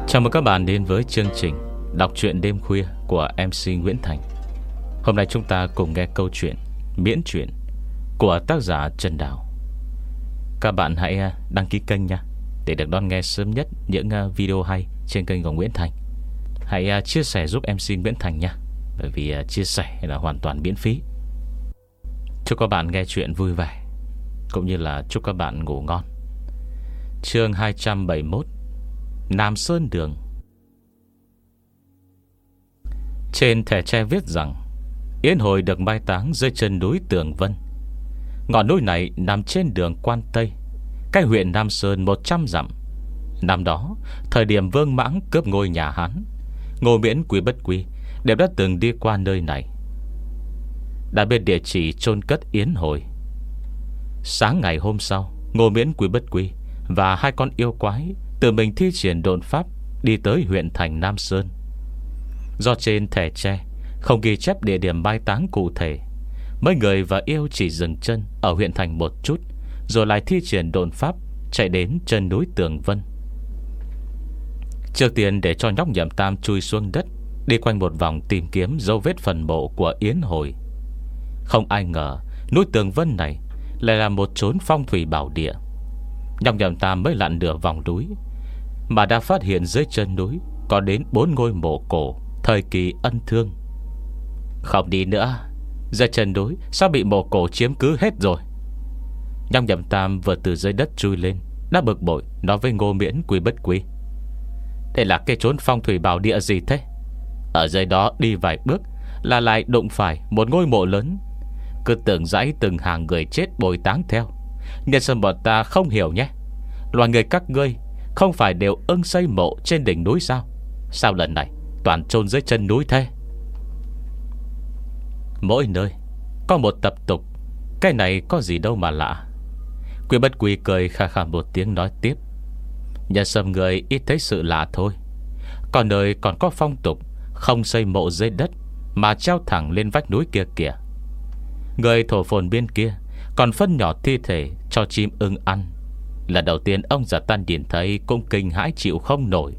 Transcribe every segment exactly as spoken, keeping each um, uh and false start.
Chào mừng các bạn đến với chương trình đọc truyện đêm khuya của em xê Nguyễn Thành. Hôm nay chúng ta cùng nghe câu chuyện miễn truyện của tác giả Trần Đào. Các bạn hãy đăng ký kênh nha, để được đón nghe sớm nhất những video hay trên kênh của Nguyễn Thành. Hãy chia sẻ giúp em xê Nguyễn Thành nha, bởi vì chia sẻ là hoàn toàn miễn phí. Chúc các bạn nghe chuyện vui vẻ, cũng như là chúc các bạn ngủ ngon. Chương hai trăm bảy mươi mốt, Nam Sơn Đường. Trên thẻ tre viết rằng Yến Hồi được mai táng dưới chân núi Tường Vân. Ngọn núi này nằm trên đường Quan Tây, cách huyện Nam Sơn một trăm dặm. Năm đó, thời điểm Vương Mãng cướp ngôi nhà Hán, Ngô Miễn Quý Bất Quý đều đã từng đi qua nơi này. Đã biết địa chỉ chôn cất Yến Hồi. Sáng ngày hôm sau, Ngô Miễn Quý Bất Quý và hai con yêu quái tự mình thi triển độn pháp đi tới huyện thành Nam Sơn. Do trên thẻ tre không ghi chép địa điểm mai táng cụ thể, mấy người và yêu chỉ dừng chân ở huyện thành một chút, rồi lại thi triển độn pháp chạy đến chân núi Tường Vân. Trước tiên để cho nhóc Nhậm Tam chui xuống đất, đi quanh một vòng tìm kiếm dấu vết phần mộ của Yến Hồi. Không ai ngờ núi Tường Vân này lại là một chốn phong thủy bảo địa. Nhóc Nhậm Tam mới lặn nửa vòng núi mà đã phát hiện dưới chân núi có đến bốn ngôi mộ cổ thời kỳ Ân Thương. Không đi nữa, dưới chân núi sao bị mộ cổ chiếm cứ hết rồi. Nhóc Nhậm Tam vừa từ dưới đất chui lên, đã bực bội nói với Ngô Miễn Quý Bất Quý: đây là cái chốn phong thủy bảo địa gì thế? Ở dưới đó đi vài bước là lại đụng phải một ngôi mộ lớn. Cứ tưởng dãy từng hàng người chết bồi táng theo. Nhân dân bọn ta không hiểu nhé. Loài người các ngươi không phải đều ưng xây mộ trên đỉnh núi sao? Sao lần này toàn chôn dưới chân núi thế? Mỗi nơi có một tập tục, cái này có gì đâu mà lạ. Quý Bất Quý cười khà khà một tiếng nói tiếp: nhà sâm người ít thấy sự lạ thôi. Còn nơi còn có phong tục không xây mộ dưới đất mà treo thẳng lên vách núi kia kìa. Người thổ phồn bên kia còn phân nhỏ thi thể cho chim ưng ăn. Lần đầu tiên ông già Tan nhìn thấy cũng kinh hãi chịu không nổi.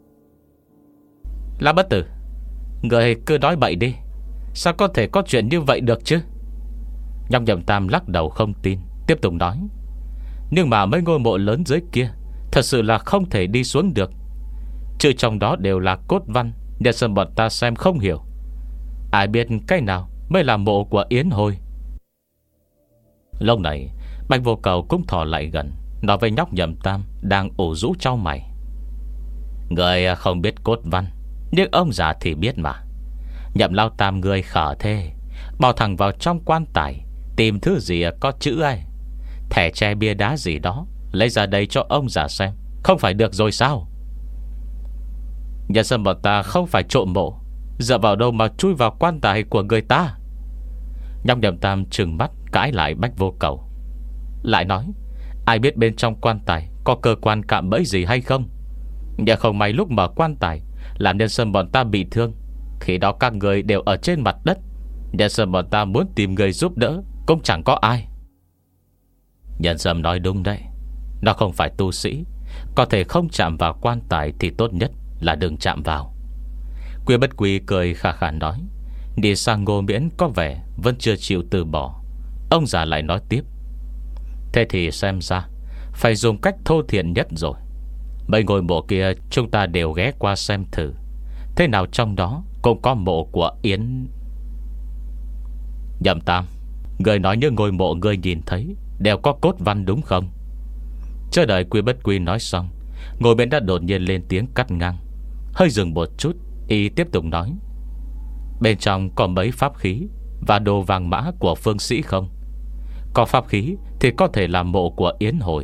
Là Bất Tử, người cứ nói bậy đi, sao có thể có chuyện như vậy được chứ? Nhóc Nhậm Tam lắc đầu không tin, tiếp tục nói: nhưng mà mấy ngôi mộ lớn dưới kia thật sự là không thể đi xuống được. Chữ trong đó đều là cốt văn, nhà sân bọn ta xem không hiểu. Ai biết cái nào mới là mộ của Yến Hồi? Lúc này Bạch Vô Cầu cũng thò lại gần, nói với nhóc Nhậm Tam đang ủ rũ trao mày: người không biết cốt văn, nhưng ông già thì biết mà. Nhậm Lao Tam người khở thế, bao thẳng vào trong quan tài tìm thứ gì có chữ ai, thẻ tre bia đá gì đó, lấy ra đây cho ông già xem, không phải được rồi sao? Nhà dân bọn ta không phải trộm mộ, dựa vào đâu mà chui vào quan tài của người ta? Nhóc Nhậm Tam trừng mắt cãi lại Bách Vô Cầu, lại nói: ai biết bên trong quan tài có cơ quan cạm bẫy gì hay không? Nhà không may lúc mở quan tài làm nhân dân bọn ta bị thương, khi đó các người đều ở trên mặt đất. Nhân dân bọn ta muốn tìm người giúp đỡ cũng chẳng có ai. Nhân dân nói đúng đấy, nó không phải tu sĩ, có thể không chạm vào quan tài thì tốt nhất là đừng chạm vào. Quý Bất Quý cười khà khà nói. Đi sang Ngô Miễn có vẻ vẫn chưa chịu từ bỏ. Ông già lại nói tiếp: thế thì xem ra phải dùng cách thô thiển nhất rồi. Mấy ngôi mộ kia chúng ta đều ghé qua xem thử, thế nào trong đó cũng có mộ của Yến. Nhậm Tam, người nói những ngôi mộ người nhìn thấy đều có cốt văn đúng không? Chờ đợi Quý Bất Quý nói xong, Ngô Miễn đã đột nhiên lên tiếng cắt ngang. Hơi dừng một chút, y tiếp tục nói: bên trong có mấy pháp khí và đồ vàng mã của phương sĩ không? Có pháp khí thì có thể là mộ của Yến Hồi.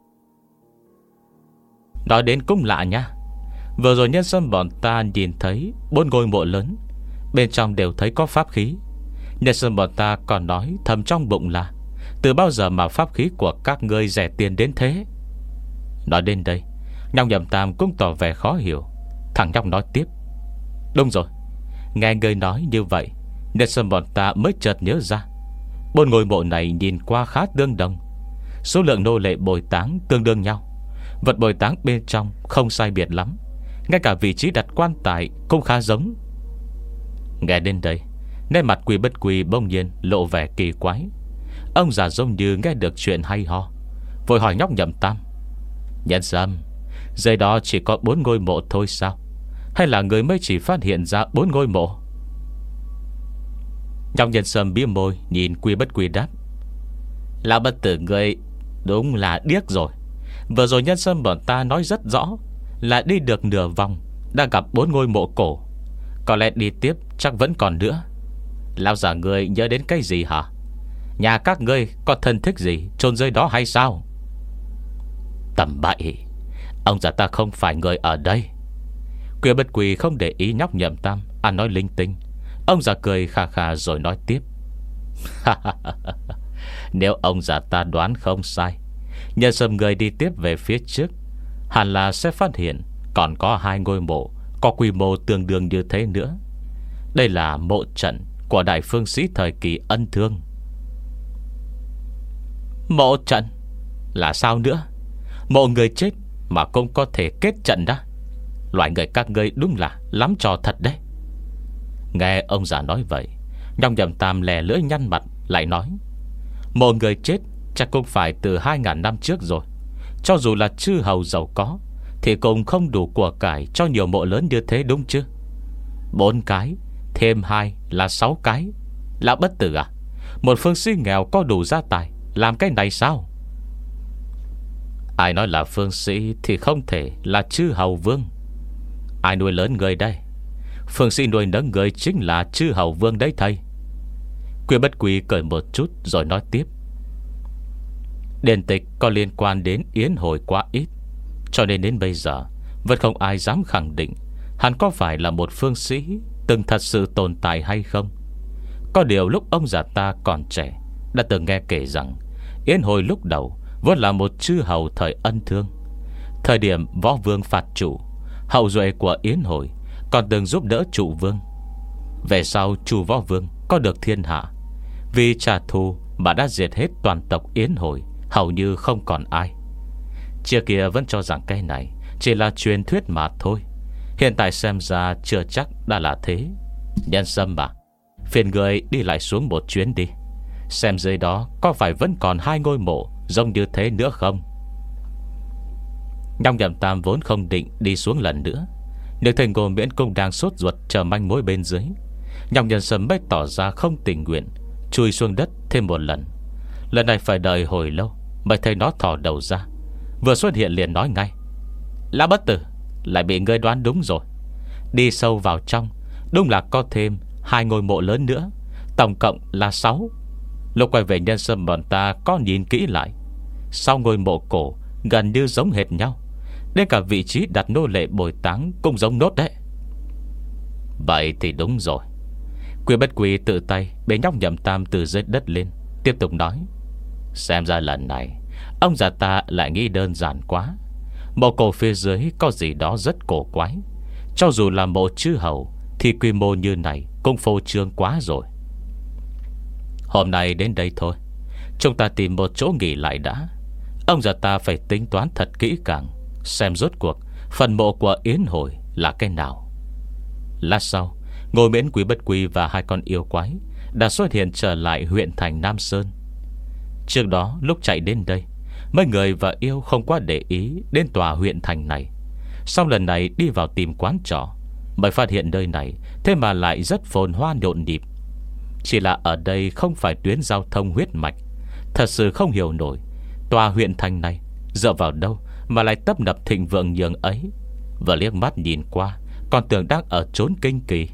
Nói đến cũng lạ nha. Vừa rồi nhân dân bọn ta nhìn thấy bốn ngôi mộ lớn, bên trong đều thấy có pháp khí. Nhân dân bọn ta còn nói thầm trong bụng là: từ bao giờ mà pháp khí của các ngươi rẻ tiền đến thế? Nói đến đây, nhóc Nhậm Tam cũng tỏ vẻ khó hiểu. Thằng nhóc nói tiếp: đúng rồi, nghe người nói như vậy nên dân bọn ta mới chợt nhớ ra, bốn ngôi mộ này nhìn qua khá tương đồng. Số lượng nô lệ bồi táng tương đương nhau, vật bồi táng bên trong không sai biệt lắm, ngay cả vị trí đặt quan tài cũng khá giống. Nghe đến đây, nét mặt Quy Bất Quy bỗng nhiên lộ vẻ kỳ quái. Ông già giống như nghe được chuyện hay ho, vội hỏi nhóc Nhậm Tam: Nhân Sâm, dưới đó chỉ có bốn ngôi mộ thôi sao? Hay là người mới chỉ phát hiện ra bốn ngôi mộ? Nhóc Nhân Sâm bĩu môi nhìn Quy Bất Quy đáp: Lão bất tử người đúng là điếc rồi. Vừa rồi Nhân Sâm bọn ta nói rất rõ là đi được nửa vòng đã gặp bốn ngôi mộ cổ. Có lẽ đi tiếp chắc vẫn còn nữa. Lão già người nhớ đến cái gì hả? Nhà các ngươi có thân thích gì chôn dưới đó hay sao? Tầm bậy, ông già ta không phải người ở đây. Quy Bất Quy không để ý nhóc Nhậm Tam ăn nói linh tinh. Ông già cười khà khà rồi nói tiếp: Nếu ông già ta đoán không sai, Nhân Sâm người đi tiếp về phía trước, hẳn là sẽ phát hiện còn có hai ngôi mộ có quy mô tương đương như thế nữa. Đây là mộ trận của đại phương sĩ thời kỳ Ân Thương. Mộ trận là sao nữa? Mộ người chết mà cũng có thể kết trận đó. Loại người các ngươi đúng là lắm trò thật đấy. Nghe ông già nói vậy, nhóc Nhậm Tam lè lưỡi nhăn mặt lại nói: Mộ người chết chắc cũng phải từ hai ngàn năm trước rồi. Cho dù là chư hầu giàu có thì cũng không đủ của cải cho nhiều mộ lớn như thế đúng chứ? Bốn cái thêm hai là sáu cái. Lão bất tử à, một phương sĩ nghèo có đủ gia tài làm cái này sao? Ai nói là phương sĩ thì không thể là chư hầu vương. Ai nuôi lớn người đây? Phương sĩ nuôi nấng người chính là chư hầu vương đấy thầy. Quy Bất Quy cười một chút rồi nói tiếp: Điển tịch có liên quan đến yến hồi quá ít, cho nên đến bây giờ vẫn không ai dám khẳng định hắn có phải là một phương sĩ từng thật sự tồn tại hay không. Có điều lúc ông già ta còn trẻ đã từng nghe kể rằng yến hồi lúc đầu vốn là một chư hầu thời Ân Thương. Thời điểm võ vương phạt chủ, hậu duệ của yến hồi còn từng giúp đỡ trụ vương. Về sau chủ võ vương có được thiên hạ, vì trả thù mà đã diệt hết toàn tộc yến hồi, hầu như không còn ai. Trước kia vẫn cho rằng cái này chỉ là truyền thuyết mà thôi, hiện tại xem ra chưa chắc đã là thế. Nhân Sâm mà, phiền người đi lại xuống một chuyến đi, xem dưới đó có phải vẫn còn hai ngôi mộ giống như thế nữa không. Nhóc Nhậm Tam vốn không định đi xuống lần nữa, nhưng thầy Ngô Miễn cũng đang sốt ruột chờ manh mối bên dưới. Nhóc Nhân Sâm mới tỏ ra không tình nguyện chui xuống đất thêm một lần. Lần này phải đợi hồi lâu mới thấy nó thò đầu ra. Vừa xuất hiện liền nói ngay: Lão bất tử, lại bị ngươi đoán đúng rồi. Đi sâu vào trong, đúng là có thêm hai ngôi mộ lớn nữa, tổng cộng là sáu. Lúc quay về Nhân Sâm bọn ta có nhìn kỹ lại, sau ngôi mộ cổ gần như giống hệt nhau, đến cả vị trí đặt nô lệ bồi táng cũng giống nốt đấy. Vậy thì đúng rồi. Quy Bất Quy tự tay bế nhóc Nhậm Tam từ dưới đất lên, tiếp tục nói: Xem ra lần này ông già ta lại nghĩ đơn giản quá. Mộ cổ phía dưới có gì đó rất cổ quái. Cho dù là mộ chư hầu thì quy mô như này cũng phô trương quá rồi. Hôm nay đến đây thôi, chúng ta tìm một chỗ nghỉ lại đã. Ông già ta phải tính toán thật kỹ càng, xem rốt cuộc phần mộ của yến hồi là cái nào. Lát sau, Ngô Miễn, Quý Bất Quy và hai con yêu quái đã xuất hiện trở lại huyện thành Nam Sơn. Trước đó lúc chạy đến đây, mấy người và yêu không quá để ý đến tòa huyện thành này. Sau lần này đi vào tìm quán trọ, mới phát hiện nơi này thế mà lại rất phồn hoa nhộn nhịp. Chỉ là ở đây không phải tuyến giao thông huyết mạch. Thật sự không hiểu nổi tòa huyện thành này dựa vào đâu mà lại tấp nập thịnh vượng nhường ấy. Vừa liếc mắt nhìn qua còn tưởng đang ở chốn kinh kỳ.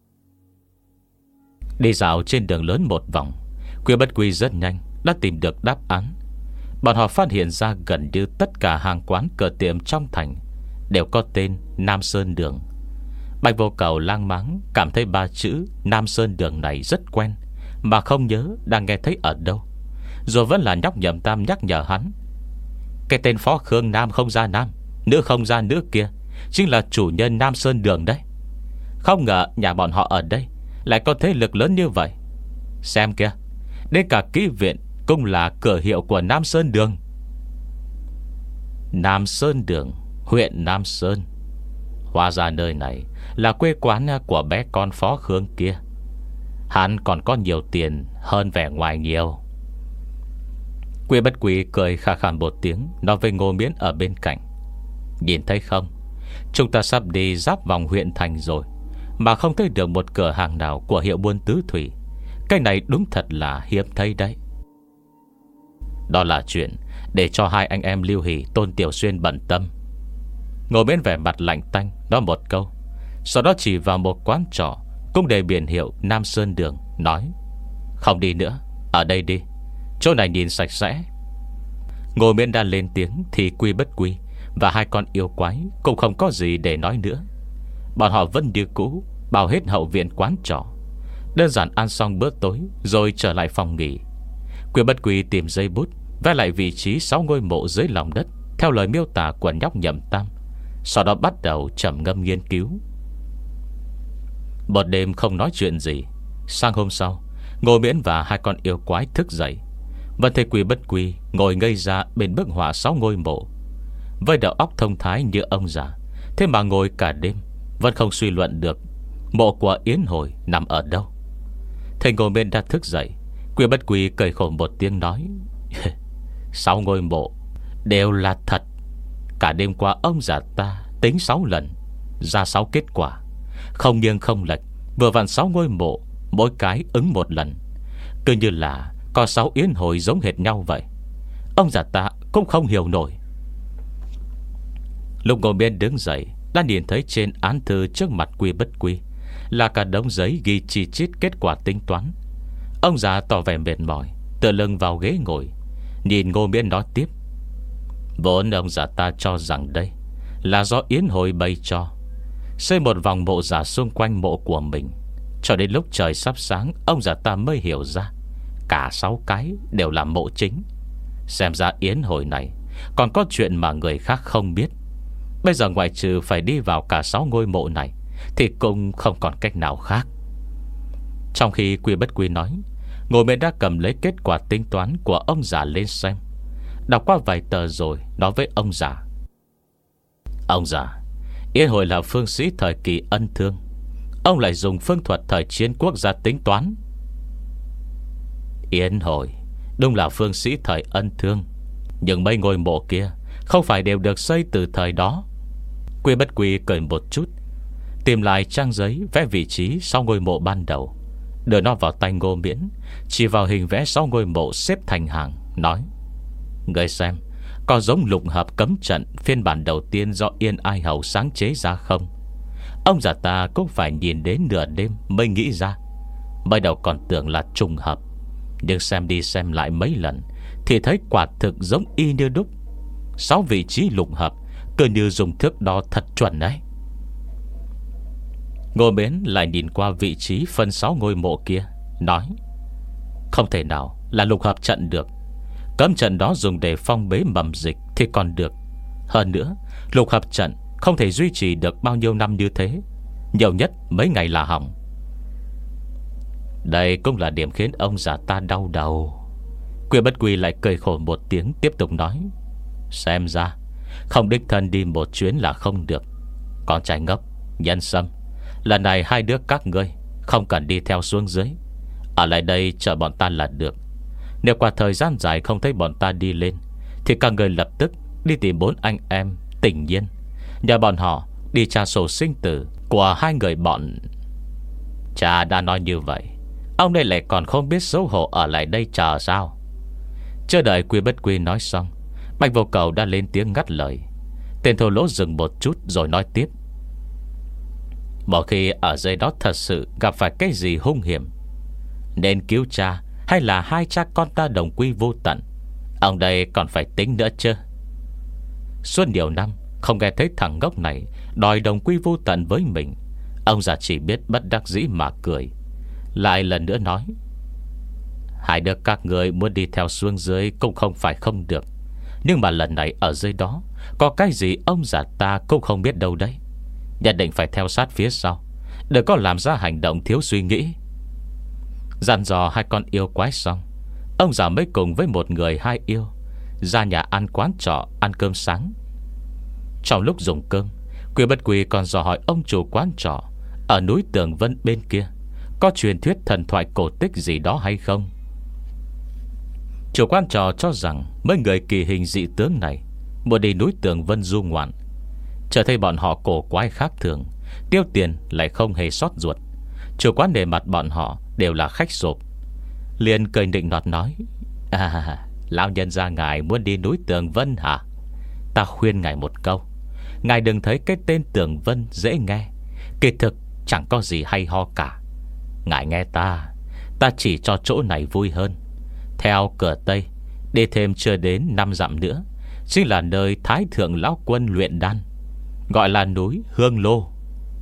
Đi dạo trên đường lớn một vòng, Quy Bất Quy rất nhanh đã tìm được đáp án. Bọn họ phát hiện ra gần như tất cả hàng quán cửa tiệm trong thành đều có tên Nam Sơn Đường. Bạch Vô Cầu lang máng cảm thấy ba chữ Nam Sơn Đường này rất quen, mà không nhớ đang nghe thấy ở đâu. Rồi vẫn là nhóc Nhậm Tam nhắc nhở hắn: cái tên Phó Khương Nam không ra Nam, nữ không ra nữ kia chính là chủ nhân Nam Sơn Đường đấy. Không ngờ nhà bọn họ ở đây lại có thế lực lớn như vậy. Xem kìa, đến cả kỹ viện cũng là cửa hiệu của Nam Sơn Đường. Nam Sơn Đường, huyện Nam Sơn. Hóa ra nơi này là quê quán của bé con Phó Khương kia. Hắn còn có nhiều tiền hơn vẻ ngoài nhiều. Quy Bất Quy cười khà khà một tiếng, nói với Ngô Miễn ở bên cạnh: Nhìn thấy không, chúng ta sắp đi giáp vòng huyện thành rồi mà không thấy được một cửa hàng nào của hiệu buôn tứ thủy. Cái này đúng thật là hiếm thấy đấy. Đó là chuyện để cho hai anh em Lưu Hỷ, Tôn Tiểu Xuyên bận tâm. Ngồi bên vẻ mặt lạnh tanh nói một câu, sau đó chỉ vào một quán trọ cũng để biển hiệu Nam Sơn Đường, nói: Không đi nữa, ở đây đi, chỗ này nhìn sạch sẽ. Ngồi bên đã lên tiếng thì Quy Bất Quy và hai con yêu quái cũng không có gì để nói nữa. Bọn họ vẫn như cũ bao hết hậu viện quán trọ, đơn giản ăn xong bữa tối rồi trở lại phòng nghỉ. Quy Bất Quy tìm giấy bút vẽ lại vị trí sáu ngôi mộ dưới lòng đất theo lời miêu tả của nhóc Nhậm Tam, sau đó bắt đầu trầm ngâm nghiên cứu. Một đêm không nói chuyện gì. Sang hôm sau, Ngô Miễn và hai con yêu quái thức dậy, vẫn thấy Quy Bất Quy ngồi ngây ra bên bức họa sáu ngôi mộ. Với đầu óc thông thái như ông già, thế mà ngồi cả đêm vẫn không suy luận được mộ của Yến Hồi nằm ở đâu. Thầy Ngô Miễn đã thức dậy, Quy Bất Quy cười khổ một tiếng nói: Sáu ngôi mộ đều là thật. Cả đêm qua ông già ta tính sáu lần, ra sáu kết quả, không nghiêng không lệch, vừa vặn sáu ngôi mộ, mỗi cái ứng một lần, cứ như là có sáu Yến Hồi giống hệt nhau vậy. Ông già ta cũng không hiểu nổi. Lúc Ngô Miễn đứng dậy, đã nhìn thấy trên án thư trước mặt Quy Bất Quy là cả đống giấy ghi chi chít kết quả tính toán. Ông già tỏ vẻ mệt mỏi, tựa lưng vào ghế ngồi, nhìn Ngô Miễn nói tiếp: Vốn ông già ta cho rằng đây là do Yến Hồi bày cho, xây một vòng mộ giả xung quanh mộ của mình. Cho đến lúc trời sắp sáng, ông già ta mới hiểu ra cả sáu cái đều là mộ chính. Xem ra Yến Hồi này còn có chuyện mà người khác không biết. Bây giờ ngoại trừ phải đi vào cả sáu ngôi mộ này thì cũng không còn cách nào khác. Trong khi Quy Bất Quy nói, Ngô Miễn đã cầm lấy kết quả tính toán của ông già lên xem. Đọc qua vài tờ rồi nói với ông già: Ông già, Yến Hồi là phương sĩ thời kỳ ân thương, ông lại dùng phương thuật thời chiến quốc gia tính toán. Yến Hồi đúng là phương sĩ thời ân thương, nhưng mấy ngôi mộ kia không phải đều được xây từ thời đó. Quy Bất Quy cười một chút, tìm lại trang giấy vẽ vị trí sáu ngôi mộ ban đầu, đưa nó vào tay Ngô Miễn, chỉ vào hình vẽ sáu ngôi mộ xếp thành hàng, nói: Người xem, có giống lục hợp cấm trận phiên bản đầu tiên do Yên Ai Hầu sáng chế ra không? Ông già ta cũng phải nhìn đến nửa đêm mới nghĩ ra. Mới đầu còn tưởng là trùng hợp, nhưng xem đi xem lại mấy lần thì thấy quả thực giống y như đúc. Sáu vị trí lục hợp cứ như dùng thước đo thật chuẩn đấy. Ngô Miễn lại nhìn qua vị trí phân sáu ngôi mộ kia, nói: Không thể nào là lục hợp trận được. Cấm trận đó dùng để phong bế mầm dịch thì còn được. Hơn nữa, lục hợp trận không thể duy trì được bao nhiêu năm như thế, nhiều nhất mấy ngày là hỏng. Đây cũng là điểm khiến ông già ta đau đầu. Quy Bất Quy lại cười khổ một tiếng, tiếp tục nói: Xem ra không đích thân đi một chuyến là không được. Con trai ngốc, Nhân Sâm, lần này hai đứa các ngươi không cần đi theo xuống dưới, ở lại đây chờ bọn ta là được. Nếu qua thời gian dài không thấy bọn ta đi lên thì các người lập tức đi tìm bốn anh em Tình Nhiên, nhờ bọn họ đi tra sổ sinh tử của hai người bọn. Cha đã nói như vậy, ông đây lại còn không biết xấu hổ ở lại đây chờ sao? Chưa đợi Quy Bất Quy nói xong, Bạch Vô Cầu đã lên tiếng ngắt lời. Tên thô lỗ dừng một chút rồi nói tiếp: Một khi ở dưới đó thật sự gặp phải cái gì hung hiểm, nên cứu cha hay là hai cha con ta đồng quy vô tận, ông đây còn phải tính nữa chứ. Suốt nhiều năm không nghe thấy thằng ngốc này đòi đồng quy vô tận với mình, ông già chỉ biết bất đắc dĩ mà cười. Lại lần nữa nói: Hai đứa các người muốn đi theo xuống dưới cũng không phải không được, nhưng mà lần này ở dưới đó có cái gì ông già ta cũng không biết đâu đấy. Nhất định phải theo sát phía sau, đừng có làm ra hành động thiếu suy nghĩ. Dặn dò hai con yêu quái xong, ông già mới cùng với một người hai yêu ra nhà ăn quán trọ ăn cơm sáng. Trong lúc dùng cơm, Quy Bất Quy còn dò hỏi ông chủ quán trọ ở núi Tường Vân bên kia có truyền thuyết thần thoại cổ tích gì đó hay không. Chủ quán trọ cho rằng mấy người kỳ hình dị tướng này muốn đi núi Tường Vân du ngoạn, chờ thấy bọn họ cổ quái khác thường, tiêu tiền lại không hề sót ruột. Chủ quán để mặt bọn họ đều là khách sộp, liền cười nịnh nọt nói: À, lão nhân gia ngài muốn đi núi Tường Vân hả? Ta khuyên ngài một câu, ngài đừng thấy cái tên Tường Vân dễ nghe, kỳ thực chẳng có gì hay ho cả. Ngài nghe ta, ta chỉ cho chỗ này vui hơn. Theo cửa Tây đi thêm chưa đến năm dặm nữa chính là nơi Thái Thượng Lão Quân luyện đan, gọi là núi Hương Lô.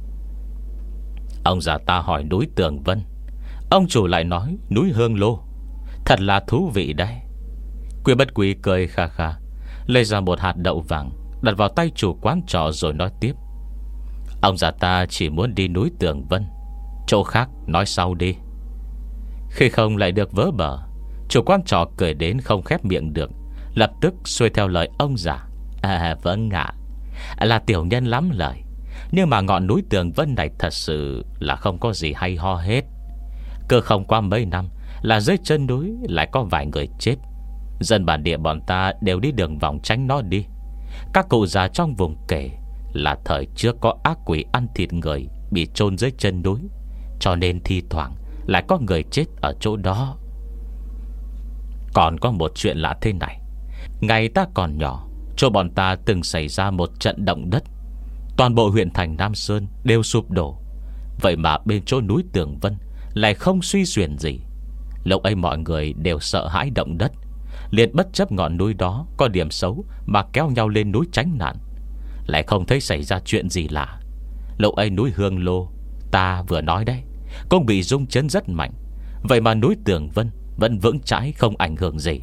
Ông già ta hỏi núi Tường Vân, ông chủ lại nói núi Hương Lô. Thật là thú vị đấy. Quy Bất Quy cười kha kha, lấy ra một hạt đậu vàng đặt vào tay chủ quán trọ rồi nói tiếp: Ông già ta chỉ muốn đi núi Tường Vân, chỗ khác nói sau đi. Khi không lại được vớ bờ, chủ quán trọ cười đến không khép miệng được, lập tức xuôi theo lời ông già: À vâng ạ, à, là tiểu nhân lắm lời, nhưng mà ngọn núi Tường Vân này thật sự là không có gì hay ho hết. Cơ không qua mấy năm là dưới chân núi lại có vài người chết. Dân bản địa bọn ta đều đi đường vòng tránh nó đi. Các cụ già trong vùng kể là thời trước có ác quỷ ăn thịt người bị chôn dưới chân núi, cho nên thi thoảng lại có người chết ở chỗ đó. Còn có một chuyện lạ thế này. Ngày ta còn nhỏ, chỗ bọn ta từng xảy ra một trận động đất, toàn bộ huyện thành Nam Sơn đều sụp đổ. Vậy mà bên chỗ núi Tường Vân lại không suy xuyển gì. Lúc ấy mọi người đều sợ hãi động đất, liền bất chấp ngọn núi đó có điểm xấu mà kéo nhau lên núi tránh nạn. Lại không thấy xảy ra chuyện gì lạ. Lúc ấy núi Hương Lô ta vừa nói đấy cũng bị rung chấn rất mạnh. Vậy mà núi Tường Vân vẫn vững chãi, không ảnh hưởng gì.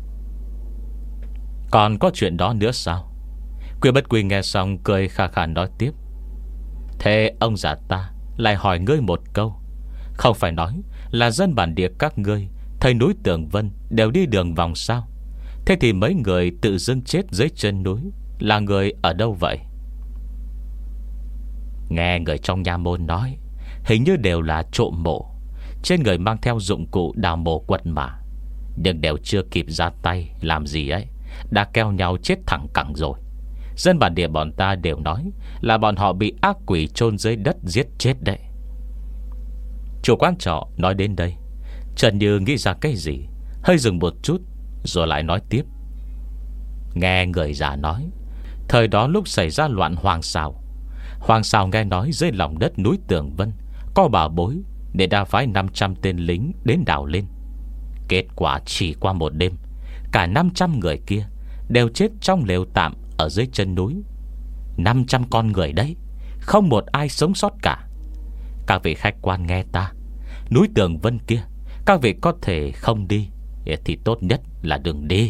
Còn có chuyện đó nữa sao? Quy Bất Quy nghe xong cười khà khà nói tiếp: Thế ông già ta lại hỏi ngươi một câu, không phải nói là dân bản địa các ngươi thấy núi Tường Vân đều đi đường vòng sao? Thế thì mấy người tự dưng chết dưới chân núi là người ở đâu vậy? Nghe người trong nha môn nói, hình như đều là trộm mộ, trên người mang theo dụng cụ đào mộ quật mà, nhưng đều chưa kịp ra tay làm gì ấy, đã keo nhau chết thẳng cẳng rồi. Dân bản địa bọn ta đều nói là bọn họ bị ác quỷ chôn dưới đất giết chết đấy. Chủ quán trọ nói đến đây, Trần Như nghĩ ra cái gì, hơi dừng một chút rồi lại nói tiếp: Nghe người già nói, thời đó lúc xảy ra loạn Hoàng Sào, Hoàng Sào nghe nói dưới lòng đất núi Tường Vân có bảo bối, để đã phái năm trăm tên lính đến đào lên. Kết quả chỉ qua một đêm, cả năm trăm người kia đều chết trong lều tạm ở dưới chân núi. Năm trăm con người đấy, không một ai sống sót cả. Các vị khách quan nghe ta, núi Tường Vân kia các vị có thể không đi thì tốt nhất là đừng đi.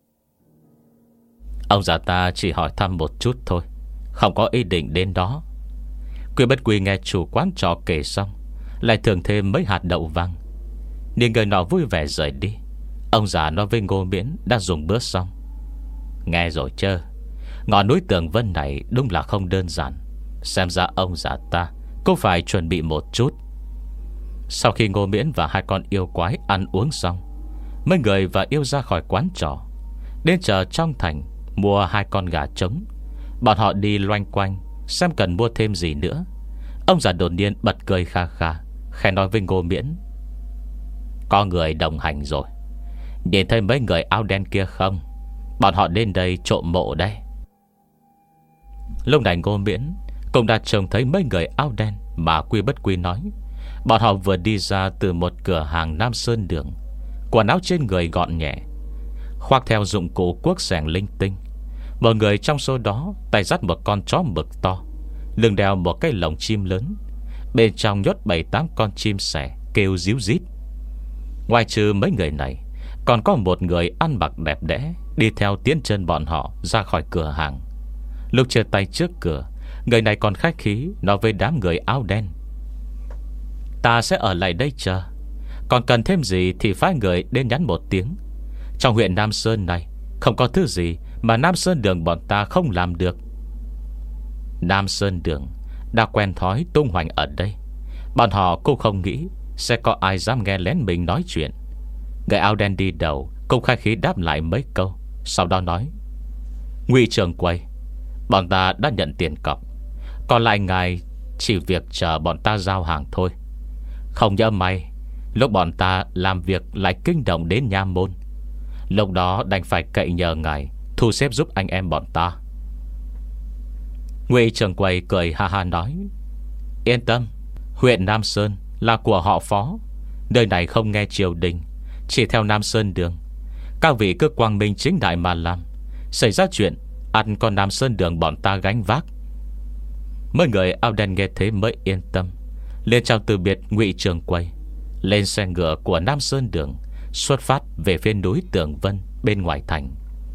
Ông già ta chỉ hỏi thăm một chút thôi, không có ý định đến đó. Quy Bất Quy nghe chủ quán trọ kể xong, lại thưởng thêm mấy hạt đậu vàng. Nên người nọ vui vẻ rời đi. Ông già nói với Ngô Miễn đã dùng bữa xong: Nghe rồi chơ, ngọn núi Tường Vân này đúng là không đơn giản. Xem ra ông già ta cũng phải chuẩn bị một chút. Sau khi Ngô Miễn và hai con yêu quái ăn uống xong, mấy người và yêu ra khỏi quán trọ, đến chợ trong thành mua hai con gà trống. Bọn họ đi loanh quanh xem cần mua thêm gì nữa. Ông già đột nhiên bật cười kha kha, khẽ nói với Ngô Miễn: Có người đồng hành rồi. Nhìn thấy mấy người áo đen kia không? Bọn họ đến đây trộm mộ đây. Lúc này Ngô Miễn cũng đã trông thấy mấy người áo đen mà Quy Bất Quy nói. Bọn họ vừa đi ra từ một cửa hàng Nam Sơn Đường, quần áo trên người gọn nhẹ, khoác theo dụng cụ cuốc xẻng linh tinh. Một người trong số đó tay dắt một con chó mực to, lưng đeo một cái lồng chim lớn, bên trong nhốt bảy tám con chim sẻ kêu ríu rít. Ngoài trừ mấy người này, còn có một người ăn mặc đẹp đẽ đi theo tiến chân bọn họ ra khỏi cửa hàng. Lúc chia tay trước cửa, người này còn khách khí nói với đám người áo đen: Ta sẽ ở lại đây chờ, còn cần thêm gì thì phái người đến nhắn một tiếng. Trong huyện Nam Sơn này không có thứ gì mà Nam Sơn Đường bọn ta không làm được. Nam Sơn Đường đã quen thói tung hoành ở đây, bọn họ cũng không nghĩ sẽ có ai dám nghe lén mình nói chuyện. Người áo đen đi đầu cũng khai khí đáp lại mấy câu, sau đó nói: Ngụy Trường Quầy, bọn ta đã nhận tiền cọc, còn lại ngài chỉ việc chờ bọn ta giao hàng thôi. Không nhớ may lúc bọn ta làm việc lại kinh động đến nha môn, lúc đó đành phải cậy nhờ ngài thu xếp giúp anh em bọn ta. Ngụy Trường Quầy cười ha ha nói: Yên tâm, huyện Nam Sơn là của họ Phó, nơi này không nghe triều đình, chỉ theo Nam Sơn Đường. Các vị cứ quang minh chính đại mà làm, xảy ra chuyện ăn con Nam Sơn Đường bọn ta gánh vác. Mấy người áo đen nghe thế mới yên tâm, liền chào từ biệt Ngụy Trường Quầy, lên xe ngựa của Nam Sơn Đường, xuất phát về phía núi Tường Vân bên ngoài thành.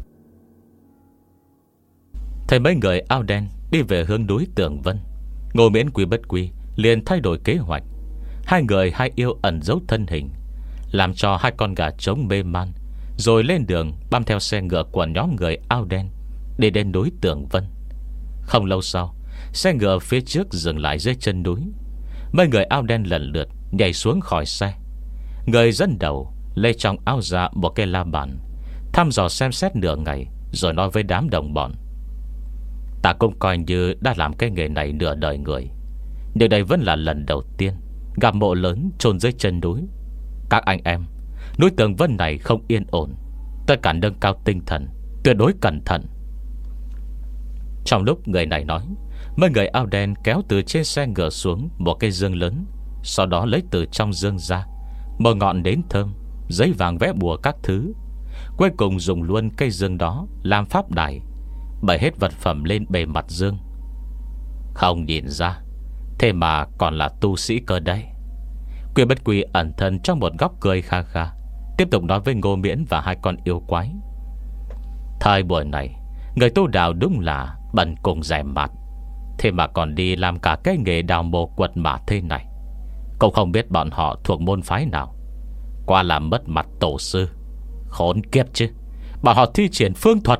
Thấy mấy người áo đen đi về hướng núi Tường Vân, Ngô Miễn Quý Bất Quý liền thay đổi kế hoạch. Hai người hai yêu ẩn giấu thân hình, làm cho hai con gà trống mê man, rồi lên đường bám theo xe ngựa của nhóm người áo đen để đến núi Tường Vân. Không lâu sau, xe ngựa phía trước dừng lại dưới chân núi. Mấy người áo đen lần lượt nhảy xuống khỏi xe. Người dẫn đầu lấy trong áo ra một cây la bàn, thăm dò xem xét nửa ngày, rồi nói với đám đồng bọn: Ta cũng coi như đã làm cái nghề này nửa đời người, nhưng đây vẫn là lần đầu tiên gặp mộ lớn chôn dưới chân núi. Các anh em, núi Tường Vân này không yên ổn, tất cả nâng cao tinh thần, tuyệt đối cẩn thận. Trong lúc người này nói, mấy người áo đen kéo từ trên xe ngựa xuống một cây dương lớn, sau đó lấy từ trong dương ra một ngọn nến thơm, giấy vàng vẽ bùa các thứ. Cuối cùng dùng luôn cây dương đó làm pháp đài, bày hết vật phẩm lên bề mặt dương. Không nhìn ra, thế mà còn là tu sĩ cơ đấy. Quyền Bất Quý ẩn thân trong một góc cười kha kha, tiếp tục nói với Ngô Miễn và hai con yêu quái: Thời buổi này, người tu đạo đúng là bần cùng rẻ mạt, thế mà còn đi làm cả cái nghề đào mộ quật mã thế này. Cũng không biết bọn họ thuộc môn phái nào, qua làm mất mặt tổ sư. Khốn kiếp chứ, bọn họ thi triển phương thuật.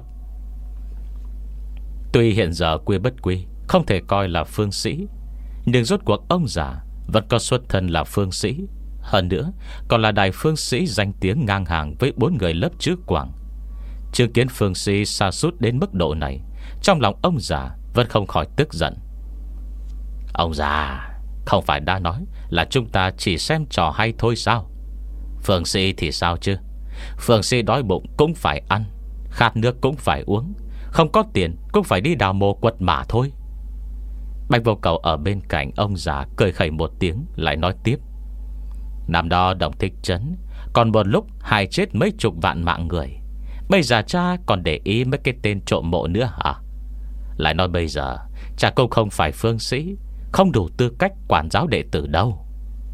Tuy hiện giờ Quy Bất Quy không thể coi là phương sĩ, nhưng rốt cuộc ông già vẫn có xuất thân là phương sĩ. Hơn nữa còn là đại phương sĩ danh tiếng ngang hàng với bốn người lớp chữ Quảng. Chứng kiến phương sĩ sa sút đến mức độ này, trong lòng ông già vẫn không khỏi tức giận. Ông già, không phải đã nói là chúng ta chỉ xem trò hay thôi sao? Phương sĩ thì sao chứ? Phương sĩ đói bụng cũng phải ăn, khát nước cũng phải uống, không có tiền cũng phải đi đào mộ quật mã thôi. Bạch Vô Cầu ở bên cạnh ông già cười khẩy một tiếng, lại nói tiếp: Năm đó Đồng Thích Trấn còn một lúc hại chết mấy chục vạn mạng người, bây giờ cha còn để ý mấy cái tên trộm mộ nữa hả? Lại nói bây giờ cha cũng không phải phương sĩ, không đủ tư cách quản giáo đệ tử đâu.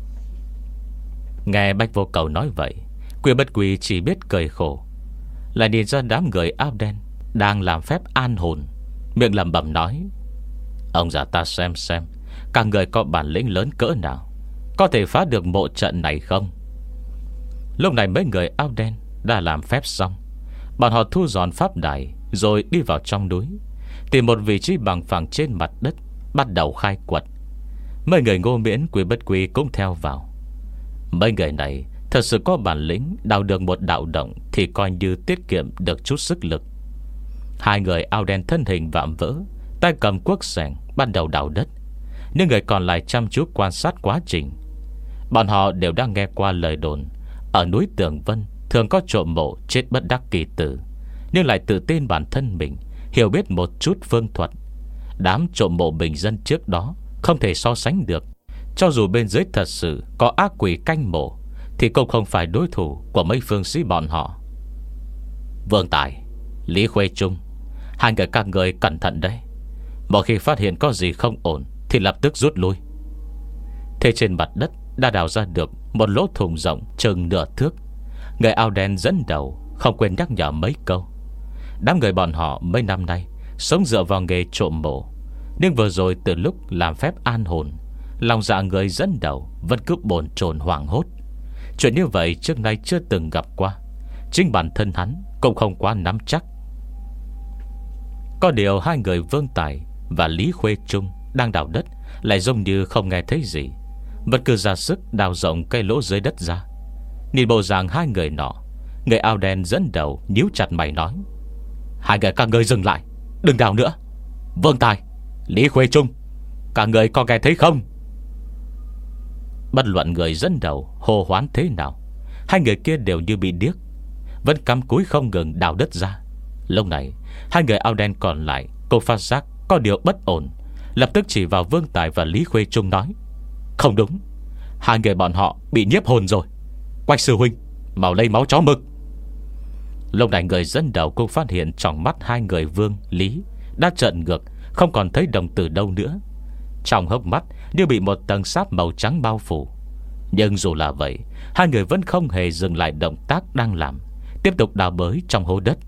Nghe Bạch Vô Cầu nói vậy, Quy Bất Quy chỉ biết cười khổ, lại nhìn ra đám người áo đen đang làm phép an hồn, miệng lẩm bẩm nói: Ông già ta xem xem các người có bản lĩnh lớn cỡ nào, có thể phá được mộ trận này không? Lúc này mấy người áo đen đã làm phép xong, bọn họ thu dọn pháp đài, rồi đi vào trong núi, tìm một vị trí bằng phẳng trên mặt đất, bắt đầu khai quật. Mấy người Ngô Miễn, Quy Bất Quy cũng theo vào. Mấy người này thật sự có bản lĩnh, đào được một đạo động thì coi như tiết kiệm được chút sức lực. Hai người áo đen thân hình vạm vỡ, tay cầm cuốc xẻng bắt đầu đào đất, nhưng người còn lại chăm chú quan sát quá trình. Bọn họ đều đang nghe qua lời đồn ở núi Tường Vân thường có trộm mộ chết bất đắc kỳ tử, nhưng lại tự tin bản thân mình hiểu biết một chút phương thuật. Đám trộm mộ bình dân trước đó không thể so sánh được. Cho dù bên dưới thật sự có ác quỷ canh mộ, thì cũng không phải đối thủ của mấy phương sĩ bọn họ. Vương Tài, Lý Khuê Trung, hai người các người cẩn thận đấy. Một khi phát hiện có gì không ổn thì lập tức rút lui. Thế trên mặt đất đã đào ra được một lỗ thủng rộng chừng nửa thước. Người áo đen dẫn đầu không quên nhắc nhở mấy câu. Đám người bọn họ mấy năm nay sống dựa vào nghề trộm mộ, nhưng vừa rồi từ lúc làm phép an hồn, lòng dạ người dẫn đầu vẫn cứ bồn chồn hoảng hốt. Chuyện như vậy trước nay chưa từng gặp qua, chính bản thân hắn cũng không quá nắm chắc. Có điều hai người Vương Tài và Lý Khuê Trung đang đào đất lại giống như không nghe thấy gì, vẫn cứ ra sức đào rộng cái lỗ dưới đất ra. Nhìn bộ dạng hai người nọ, người áo đen dẫn đầu nhíu chặt mày nói: Hai người các ngươi dừng lại, đừng đào nữa. Vương Tài, Lý Khuê Trung, cả người có nghe thấy không? Bất luận người dẫn đầu hô hoán thế nào, hai người kia đều như bị điếc, vẫn cắm cúi không ngừng đào đất ra. Lúc này hai người áo đen còn lại cô phát giác có điều bất ổn, lập tức chỉ vào Vương Tài và Lý Khuê Trung nói: Không đúng, hai người bọn họ bị nhiếp hồn rồi. Quách sư huynh, mau lấy máu chó mực. Lúc này người dẫn đầu cũng phát hiện trong mắt hai người Vương, Lý đã trợn ngược, không còn thấy đồng tử đâu nữa. Trong hốc mắt như bị một tầng sáp màu trắng bao phủ. Nhưng dù là vậy, hai người vẫn không hề dừng lại động tác đang làm, tiếp tục đào bới trong hố đất.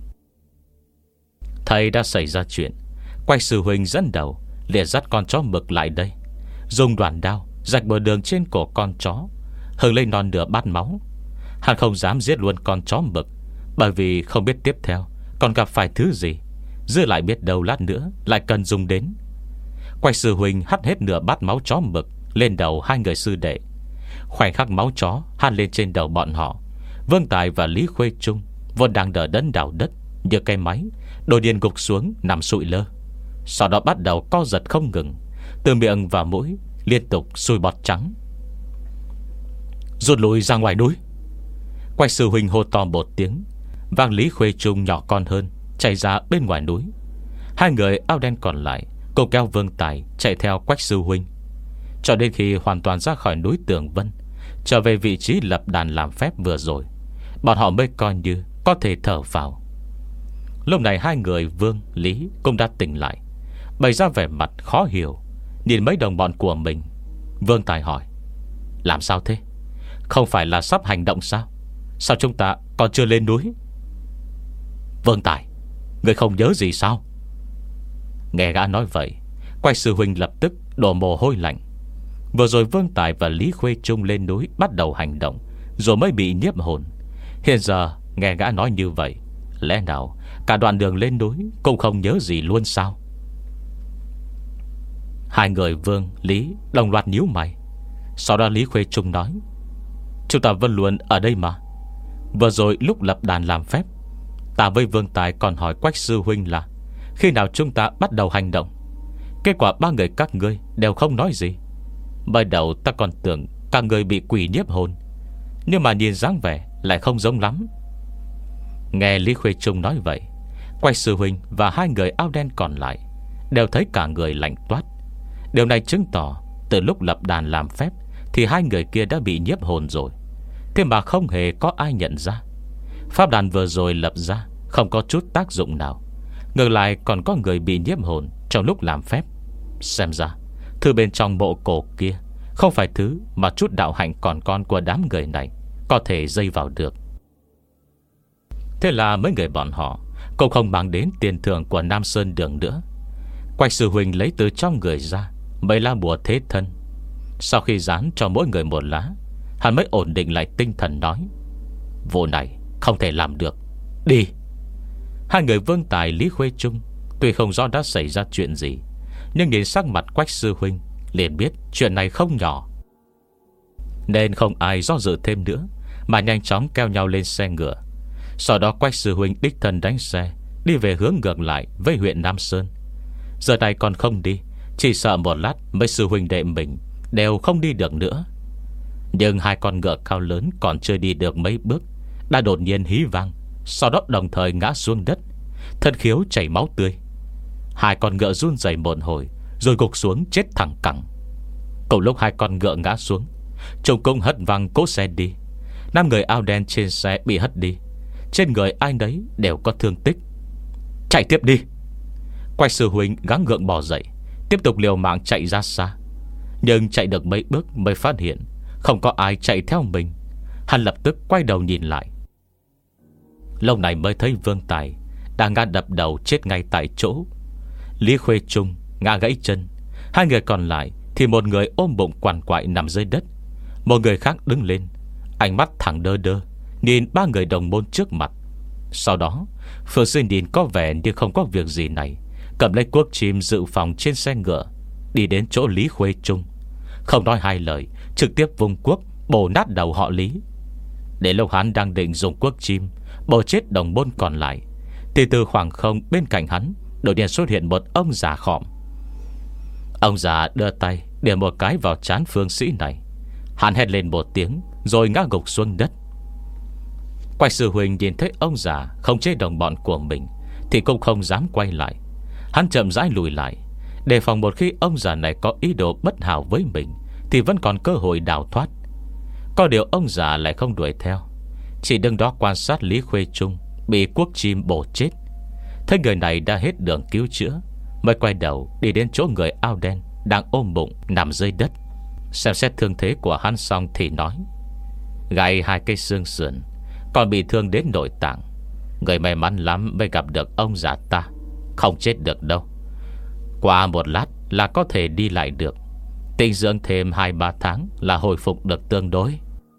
Thầy đã xảy ra chuyện, Quách sư huynh dẫn đầu liền dắt con chó mực lại đây, dùng đoạn đao rạch bờ đường trên cổ con chó, hừng lên non nửa bát máu. Hắn không dám giết luôn con chó mực, bởi vì không biết tiếp theo còn gặp phải thứ gì, giữ lại biết đâu lát nữa lại cần dùng đến. Quách sư huynh hắt hết nửa bát máu chó mực lên đầu hai người sư đệ. Khoảnh khắc máu chó han lên trên đầu bọn họ, Vương Tài và Lý Khuê Trung vốn đang đỡ đấn đào đất như cây máy, đột nhiên gục xuống nằm sụi lơ. Sau đó bắt đầu co giật không ngừng, từ miệng và mũi liên tục sùi bọt trắng. Rút lui ra ngoài núi. Quách sư huynh hô to một tiếng, vang Lý Khuê Trung nhỏ con hơn chạy ra bên ngoài núi. Hai người áo đen còn lại cùng kéo Vương Tài chạy theo Quách sư huynh, cho đến khi hoàn toàn ra khỏi núi Tường Vân, trở về vị trí lập đàn làm phép vừa rồi, bọn họ mới coi như có thể thở vào. Lúc này hai người Vương, Lý cũng đã tỉnh lại, bày ra vẻ mặt khó hiểu, nhìn mấy đồng bọn của mình. Vương Tài hỏi: Làm sao thế? Không phải là sắp hành động sao? Sao chúng ta còn chưa lên núi? Vương Tài, người không nhớ gì sao? Nghe gã nói vậy, Quách sư huynh lập tức đổ mồ hôi lạnh. Vừa rồi Vương Tài và Lý Khuê Trung lên núi bắt đầu hành động, rồi mới bị nhiếp hồn. Hiện giờ nghe gã nói như vậy, lẽ nào cả đoạn đường lên núi cũng không nhớ gì luôn sao? Hai người Vương, Lý đồng loạt nhíu mày. Sau đó Lý Khuê Trung nói: Chúng ta vẫn luôn ở đây mà. Vừa rồi lúc lập đàn làm phép, ta với Vương Tài còn hỏi Quách sư huynh là khi nào chúng ta bắt đầu hành động. Kết quả ba người các ngươi đều không nói gì. Ban đầu ta còn tưởng các người bị quỷ nhiếp hồn, nhưng mà nhìn dáng vẻ lại không giống lắm. Nghe Lý Khuê Trung nói vậy, Quách sư huynh và hai người áo đen còn lại đều thấy cả người lạnh toát. Điều này chứng tỏ từ lúc lập đàn làm phép thì hai người kia đã bị nhiếp hồn rồi, thế mà không hề có ai nhận ra. Pháp đàn vừa rồi lập ra không có chút tác dụng nào, ngược lại còn có người bị nhiếp hồn trong lúc làm phép. Xem ra thứ bên trong bộ cổ kia không phải thứ mà chút đạo hạnh còn con của đám người này có thể dây vào được. Thế là mấy người bọn họ cũng không mang đến tiền thưởng của Nam Sơn Đường nữa. Quách sư huynh lấy từ trong người ra mấy lá bùa thế thân. Sau khi dán cho mỗi người một lá, hắn mới ổn định lại tinh thần nói: Vụ này không thể làm được, đi. Hai người Vương Tài, Lý Khuê Trung tuy không rõ đã xảy ra chuyện gì, nhưng nhìn sắc mặt Quách sư huynh liền biết chuyện này không nhỏ, nên không ai do dự thêm nữa, mà nhanh chóng kéo nhau lên xe ngựa. Sau đó Quách sư huynh đích thân đánh xe đi về hướng ngược lại với huyện Nam Sơn. Giờ này còn không đi, chỉ sợ một lát mấy sư huynh đệ mình đều không đi được nữa. Nhưng hai con ngựa cao lớn còn chưa đi được mấy bước đã đột nhiên hí vang, sau đó đồng thời ngã xuống đất, thân khiếu chảy máu tươi. Hai con ngựa run rẩy một hồi rồi gục xuống chết thẳng cẳng. Cùng lúc hai con ngựa ngã xuống, Trùng cũng hất văng cỗ xe đi. Năm người áo đen trên xe bị hất đi, trên người ai nấy đều có thương tích. Chạy tiếp đi. Quách sư huynh gắng gượng bò dậy, tiếp tục liều mạng chạy ra xa. Nhưng chạy được mấy bước mới phát hiện không có ai chạy theo mình. Hắn lập tức quay đầu nhìn lại. Lúc này mới thấy Vương Tài đang ngã đập đầu chết ngay tại chỗ. Lý Khuê Trung ngã gãy chân. Hai người còn lại thì một người ôm bụng quằn quại nằm dưới đất, một người khác đứng lên, ánh mắt thẳng đơ đơ nhìn ba người đồng môn trước mặt. Sau đó Phương Sư nhìn có vẻ như không có việc gì này, cầm lấy cuốc chim dự phòng trên xe ngựa, đi đến chỗ Lý Khuê Trung. Không nói hai lời, trực tiếp vung cuốc bổ nát đầu họ Lý. Để lúc hắn đang định dùng cuốc chim bổ chết đồng môn còn lại, thì từ khoảng không bên cạnh hắn đột nhiên xuất hiện một ông già khòm. Ông già đưa tay điểm một cái vào trán phương sĩ này. Hắn hét lên một tiếng rồi ngã gục xuống đất. Quách sư huynh nhìn thấy ông già không chế đồng bọn của mình thì cũng không dám quay lại. Hắn chậm rãi lùi lại, đề phòng một khi ông già này có ý đồ bất hảo với mình thì vẫn còn cơ hội đào thoát. Có điều ông già lại không đuổi theo, chỉ đứng đó quan sát Lý Khuê Trung bị cuốc chim bổ chết. Thấy người này đã hết đường cứu chữa, mới quay đầu đi đến chỗ người áo đen đang ôm bụng nằm dưới đất. Xem xét thương thế của hắn xong thì nói: gãy hai cây xương sườn, còn bị thương đến nội tạng. Người may mắn lắm mới gặp được ông già ta, không chết được đâu. Qua một lát là có thể đi lại được. Tĩnh dưỡng thêm hai ba tháng là hồi phục được tương đối.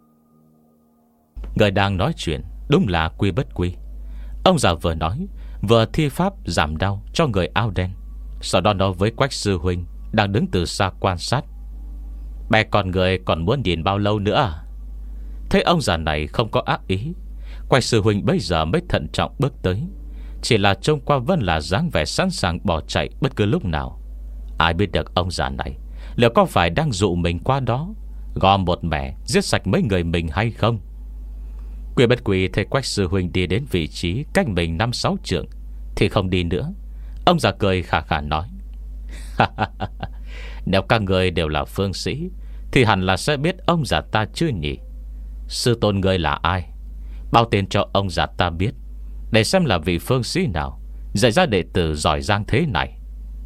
Người đang nói chuyện đúng là Quy Bất Quy. Ông già vừa nói vừa thi pháp giảm đau cho người áo đen, sau đó nói với Quách sư huynh đang đứng từ xa quan sát: bè con người còn muốn nhìn bao lâu nữa? Thấy ông già này không có ác ý, Quách sư huynh bây giờ mới thận trọng bước tới. Chỉ là trông qua vẫn là dáng vẻ sẵn sàng bỏ chạy bất cứ lúc nào. Ai biết được ông già này liệu có phải đang dụ mình qua đó gom một mẻ giết sạch mấy người mình hay không? Quy Bất Quy thấy Quách sư huynh đi đến vị trí cách mình năm sáu trượng thì không đi nữa. Ông già cười khà khà nói: nếu các người đều là phương sĩ thì hẳn là sẽ biết ông già ta chứ nhỉ? Sư tôn người là ai? Báo tên cho ông già ta biết, để xem là vị phương sĩ nào dạy ra đệ tử giỏi giang thế này.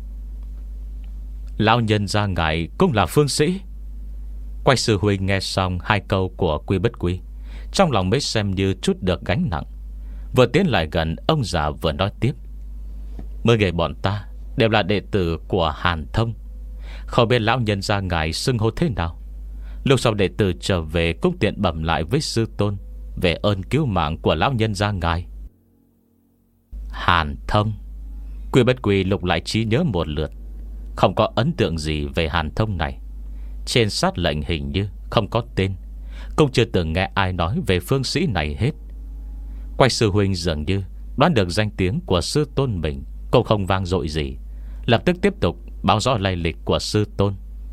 Lão nhân gia ngài cũng là phương sĩ. Quách sư huynh nghe xong hai câu của Quy Bất Quy, trong lòng mới xem như chút được gánh nặng. Vừa tiến lại gần, ông già vừa nói tiếp: mười người bọn ta đều là đệ tử của Hàn Thông. Không biết lão nhân gia ngài xưng hô thế nào? Lúc sau đệ tử trở về cũng tiện bẩm lại với sư tôn về ơn cứu mạng của lão nhân gia ngài. Hàn Thông. Quy Bất Quy lục lại trí nhớ một lượt, không có ấn tượng gì về Hàn Thông này. Trên sát lệnh hình như không có tên, cũng chưa từng nghe ai nói về phương sĩ này hết. Quách sư huynh dường như đoán được danh tiếng của sư tôn mình cũng không vang dội gì, lập tức tiếp tục báo rõ lai lịch của sư tôn.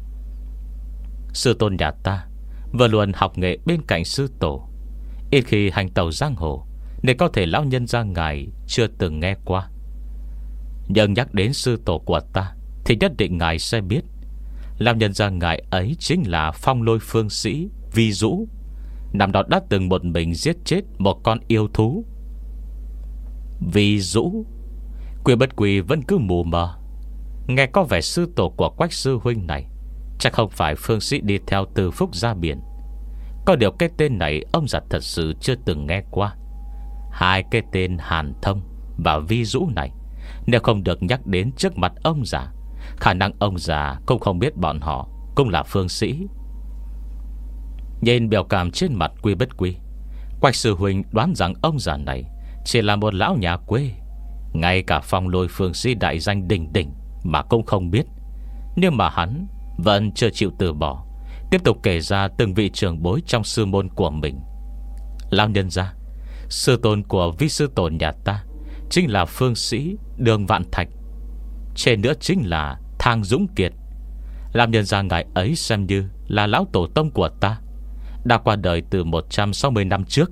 Sư tôn nhà ta vừa luôn học nghệ bên cạnh sư tổ, ít khi hành tàu giang hồ, nên có thể lão nhân gia ngài chưa từng nghe qua. Nhưng nhắc đến sư tổ của ta thì nhất định ngài sẽ biết. Lão nhân gia ngài ấy chính là phong lôi phương sĩ Vi Dũ, năm đó đã từng một mình giết chết một con yêu thú. Vi Dũ. Quy Bất Quy vẫn cứ mù mờ. Nghe có vẻ sư tổ của Quách sư huynh này chắc không phải phương sĩ đi theo Từ Phúc ra biển. Có điều cái tên này ông già thật sự chưa từng nghe qua. Hai cái tên Hàn Thông và Vi Dũ này, nếu không được nhắc đến trước mặt ông già, khả năng ông già cũng không biết bọn họ cũng là phương sĩ. Nhìn biểu cảm trên mặt Quy Bất Quy, Quách sư huynh đoán rằng ông già này chỉ là một lão nhà quê, ngay cả phong lôi phương sĩ đại danh đỉnh đỉnh mà cũng không biết. Nhưng mà hắn vẫn chưa chịu từ bỏ, tiếp tục kể ra từng vị trưởng bối trong sư môn của mình. Lão nhân gia, sư tôn của vi sư tổ nhà ta chính là phương sĩ Đường Vạn Thạch, trên nữa chính là Thang Dũng Kiệt. Lão nhân gia ngài ấy xem như là lão tổ tông của ta, đã qua đời từ một trăm sáu mươi năm trước.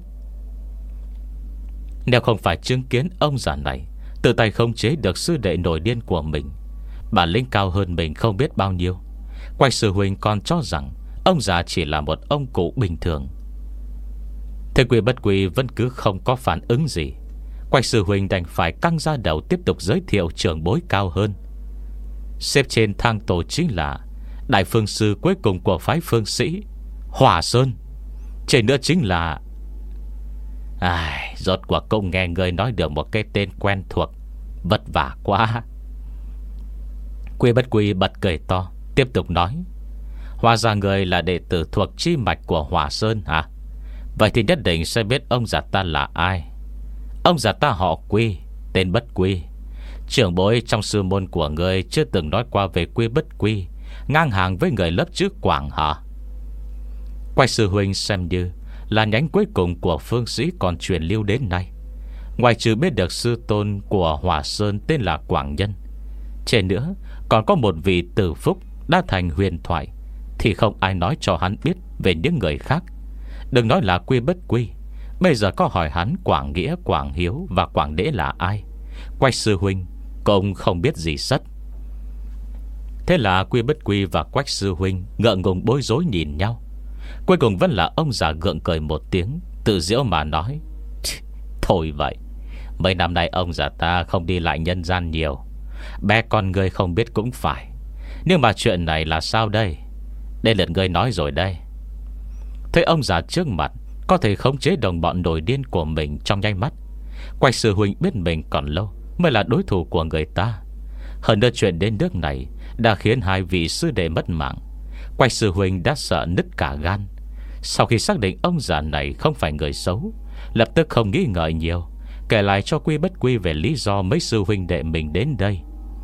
Nếu không phải chứng kiến ông già này tự tay khống chế được sư đệ nổi điên của mình, bản lĩnh cao hơn mình không biết bao nhiêu, Quách sư huynh còn cho rằng ông già chỉ là một ông cụ bình thường. Thế Quy Bất Quy vẫn cứ không có phản ứng gì. Quách sư huynh đành phải căng ra đầu tiếp tục giới thiệu trưởng bối cao hơn. Xếp trên thang tổ chính là đại phương sư cuối cùng của phái phương sĩ Hỏa Sơn. Trên nữa chính là... Ai, rốt cuộc cũng nghe người nói được một cái tên quen thuộc. Vất vả quá. Quy Bất Quy bật cười to, tiếp tục nói: hóa ra người là đệ tử thuộc chi mạch của Hỏa Sơn hả? Vậy thì nhất định sẽ biết ông già ta là ai. Ông già ta họ Quy, tên Bất Quy, Trưởng bối trong sư môn của ngươi chưa từng nói qua về quy bất quy, ngang hàng với người lớp trước Quảng hả? Quách sư huynh xem như là nhánh cuối cùng của phương sĩ còn truyền lưu đến nay. Ngoài trừ biết được sư tôn của Hỏa Sơn tên là Quảng Nhân, trên nữa còn có một vị tử phúc đã thành huyền thoại, thì không ai nói cho hắn biết về những người khác. Đừng nói là quy bất quy, bây giờ có hỏi hắn Quảng Nghĩa, Quảng Hiếu và Quảng Đễ là ai, Quách sư huynh cũng không biết gì sất. Thế là quy bất quy và Quách sư huynh ngượng ngùng bối rối nhìn nhau. Cuối cùng vẫn là ông già gượng cười một tiếng, tự giễu mà nói: thôi vậy, mấy năm nay ông già ta không đi lại nhân gian nhiều, bé con người không biết cũng phải. Nhưng mà chuyện này là sao đây? Đây lượt người nói rồi đây. Thấy ông già trước mặt có thể khống chế đồng bọn nổi điên của mình trong nháy mắt, Quách sư huynh biết mình còn lâu mới là đối thủ của người ta. Hơn nữa chuyện đến nước này đã khiến hai vị sư đệ mất mạng. Quách sư huynh đã sợ nứt cả gan. Sau khi xác định ông già này không phải người xấu, lập tức không nghĩ ngợi nhiều, kể lại cho quy bất quy về lý do mấy sư huynh đệ mình đến đây.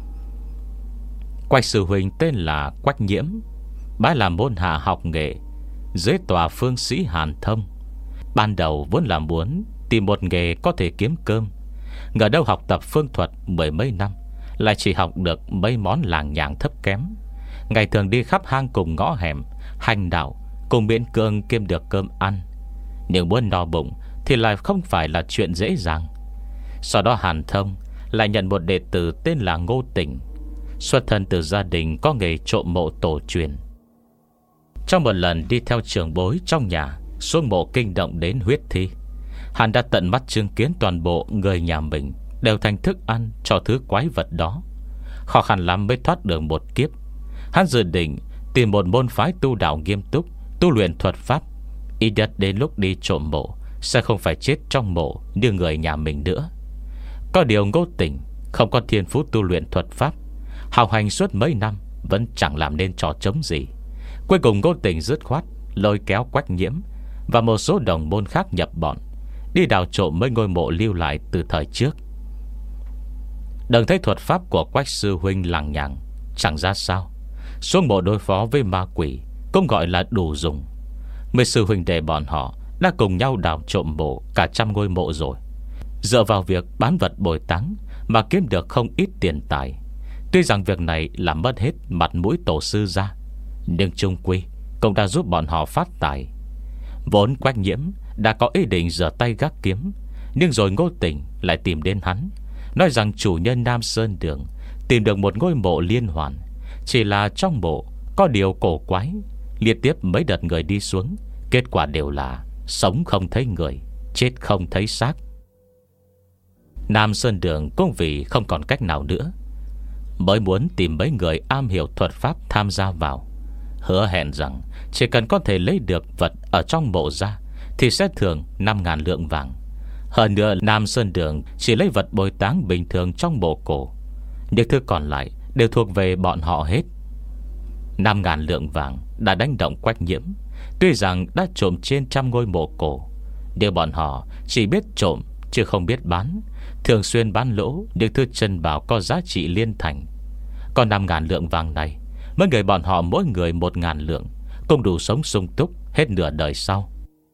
Quách sư huynh tên là Quách Nhiễm, bái làm môn hạ học nghệ dưới tòa phương sĩ Hàn Thông. Ban đầu vốn là muốn tìm một nghề có thể kiếm cơm, ngờ đâu học tập phương thuật mười mấy năm lại chỉ học được mấy món làng nhàng thấp kém. Ngày thường đi khắp hang cùng ngõ hẻm hành đạo, cùng miễn cương kiếm được cơm ăn. Nhưng muốn no bụng thì lại không phải là chuyện dễ dàng. Sau đó Hàn Thông lại nhận một đệ tử tên là Ngô Tỉnh, xuất thân từ gia đình có nghề trộm mộ tổ truyền. Trong một lần đi theo trưởng bối trong nhà xuống mộ kinh động đến huyết thi, hắn đã tận mắt chứng kiến toàn bộ người nhà mình đều thành thức ăn cho thứ quái vật đó. Khó khăn lắm mới thoát được một kiếp. Hắn dự định tìm một môn phái tu đạo nghiêm túc, tu luyện thuật pháp, ít nhất đến lúc đi trộm mộ sẽ không phải chết trong mộ như người nhà mình nữa. Có điều Ngô Tỉnh không có thiên phú tu luyện thuật pháp, học hành suốt mấy năm vẫn chẳng làm nên trò trống gì. Cuối cùng Ngô Tỉnh dứt khoát lôi kéo Quách Nhiễm và một số đồng môn khác nhập bọn, đi đào trộm mấy ngôi mộ lưu lại từ thời trước. Đừng thấy thuật pháp của Quách sư huynh lằng nhằng chẳng ra sao, xuống mộ đối phó với ma quỷ cũng gọi là đủ dùng. Mấy sư huynh đệ bọn họ đã cùng nhau đào trộm mộ cả trăm ngôi mộ rồi, dựa vào việc bán vật bồi táng mà kiếm được không ít tiền tài. Tuy rằng việc này làm mất hết mặt mũi tổ sư ra, nhưng chung quy cũng đã giúp bọn họ phát tài. Vốn Quách Nhiễm đã có ý định giở tay gác kiếm, nhưng rồi Ngô Tỉnh lại tìm đến hắn, nói rằng chủ nhân Nam Sơn Đường tìm được một ngôi mộ liên hoàn, chỉ là trong mộ có điều cổ quái. Liên tiếp mấy đợt người đi xuống, kết quả đều là sống không thấy người, chết không thấy xác. Nam Sơn Đường cũng vì không còn cách nào nữa, mới muốn tìm mấy người am hiểu thuật pháp tham gia vào, hứa hẹn rằng chỉ cần có thể lấy được vật ở trong mộ ra thì sẽ thưởng năm ngàn lượng vàng. Hơn nữa Nam Sơn Đường chỉ lấy vật bồi táng bình thường trong mộ cổ, những thứ còn lại đều thuộc về bọn họ hết. Năm ngàn lượng vàng đã đánh động Quách Nhiễm. Tuy rằng đã trộm trên trăm ngôi mộ cổ, nhưng bọn họ chỉ biết trộm chứ không biết bán, thường xuyên bán lỗ những thứ chân bảo có giá trị liên thành. Còn năm ngàn lượng vàng này, mấy người bọn họ mỗi người một ngàn lượng, cũng đủ sống sung túc hết nửa đời sau.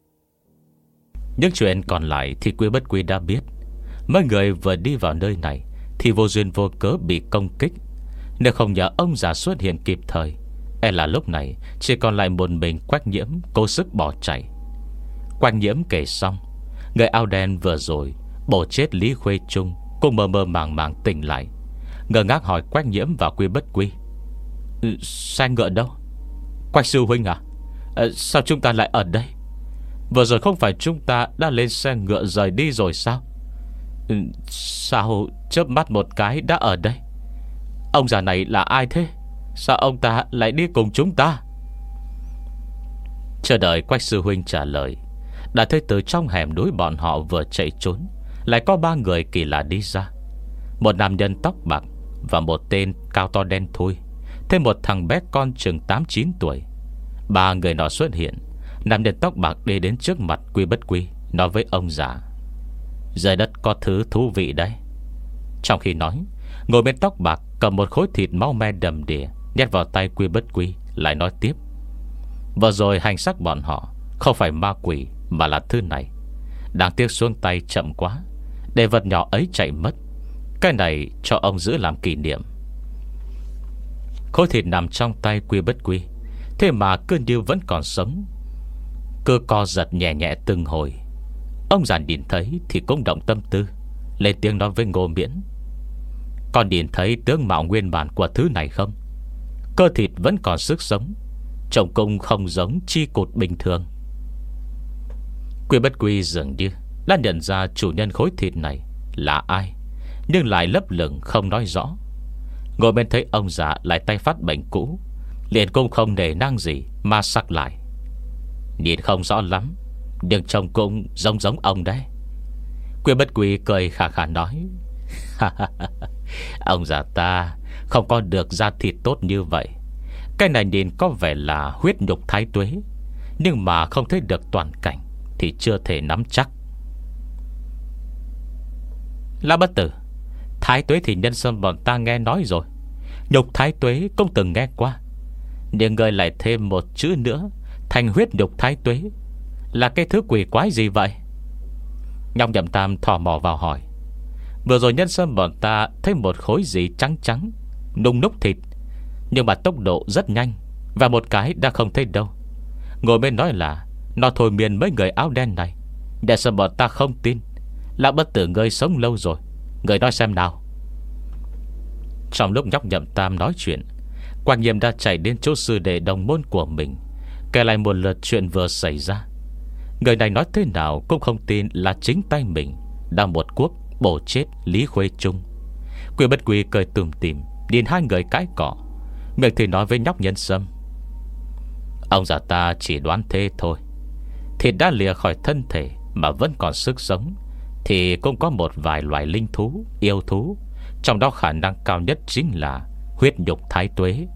Những chuyện còn lại thì Quy Bất Quy đã biết. Mấy người vừa đi vào nơi này thì vô duyên vô cớ bị công kích. Nếu không nhờ ông già xuất hiện kịp thời, e là lúc này chỉ còn lại một mình Quách Nhiễm cố sức bỏ chạy. Quách Nhiễm kể xong, người áo đen vừa rồi bổ chết Lý Khuê Trung cũng mơ mơ màng màng tỉnh lại, ngơ ngác hỏi Quách Nhiễm và Quy Bất Quy: ừ, xe ngựa đâu? Quách sư huynh à, à sao chúng ta lại ở đây? Vừa rồi không phải chúng ta đã lên xe ngựa rời đi rồi sao? ừ, Sao chớp mắt một cái đã ở đây? Ông già này là ai thế? Sao ông ta lại đi cùng chúng ta? Chờ đợi Quách sư huynh trả lời, đã thấy từ trong hẻm núi bọn họ vừa chạy trốn lại có ba người kỳ lạ đi ra. Một nam nhân tóc bạc và một tên cao to đen thui, thêm một thằng bé con chừng tám chín tuổi. Ba người nọ xuất hiện. Nam nhân tóc bạc đi đến trước mặt Quy Bất Quy, nói với ông già: dưới đất có thứ thú vị đấy. Trong khi nói, Ngồi bên tóc bạc cầm một khối thịt máu me đầm đìa nhét vào tay Quy Bất Quy, lại nói tiếp: vừa rồi hành xác bọn họ không phải ma quỷ mà là thứ này. Đáng tiếc xuống tay chậm quá, để vật nhỏ ấy chạy mất. Cái này cho ông giữ làm kỷ niệm. Khối thịt nằm trong tay Quy Bất Quy, thế mà cứ như vẫn còn sống, cứ co giật nhẹ nhẹ từng hồi. Ông già nhìn thấy thì cũng động tâm tư, lên tiếng nói với Ngô Miễn: con nhìn thấy tướng mạo nguyên bản của thứ này không? Cơ thịt vẫn còn sức sống, trông cũng không giống chi cột bình thường. Quy Bất Quy dường như đã nhận ra chủ nhân khối thịt này là ai, nhưng lại lấp lửng không nói rõ. Ngồi bên thấy ông già lại tay phát bệnh cũ, liền cũng không nể nang gì mà sắc lại: nhìn không rõ lắm, nhưng trông cũng giống giống ông đấy. Quy Bất Quy cười khà khà nói: ông già ta không có được da thịt tốt như vậy. Cái này nhìn có vẻ là huyết nhục thái tuế, nhưng mà không thấy được toàn cảnh thì chưa thể nắm chắc. Lão bất tử, thái tuế thì nhân sơn bọn ta nghe nói rồi, nhục thái tuế cũng từng nghe qua, nhưng người lại thêm một chữ nữa thành huyết nhục thái tuế, là cái thứ quỷ quái gì vậy? Nhong Nhậm Tam thò mò vào hỏi: vừa rồi nhân sơn bọn ta thấy một khối gì trắng trắng nung núc thịt, nhưng mà tốc độ rất nhanh, và một cái đã không thấy đâu. Ngồi bên nói là nó thôi miên mấy người áo đen này. Nhân sơn bọn ta không tin. Lão bất tử ngươi sống lâu rồi, người nói xem nào. Trong lúc Nhóc Nhậm Tam nói chuyện, Quang Nhiêm đã chạy đến chỗ sư đệ đồng môn của mình, kể lại một lượt chuyện vừa xảy ra. Người này nói thế nào cũng không tin là chính tay mình đã một cuốc bổ chết Lý Khuê Trung. Quy Bất Quy cười tủm tỉm nhìn hai người cãi cọ, miệng thì nói với Nhóc Nhân Sâm: ông già ta chỉ đoán thế thôi. Thịt đã lìa khỏi thân thể mà vẫn còn sức sống thì cũng có một vài loài linh thú, yêu thú, trong đó khả năng cao nhất chính là huyết nhục thái tuế.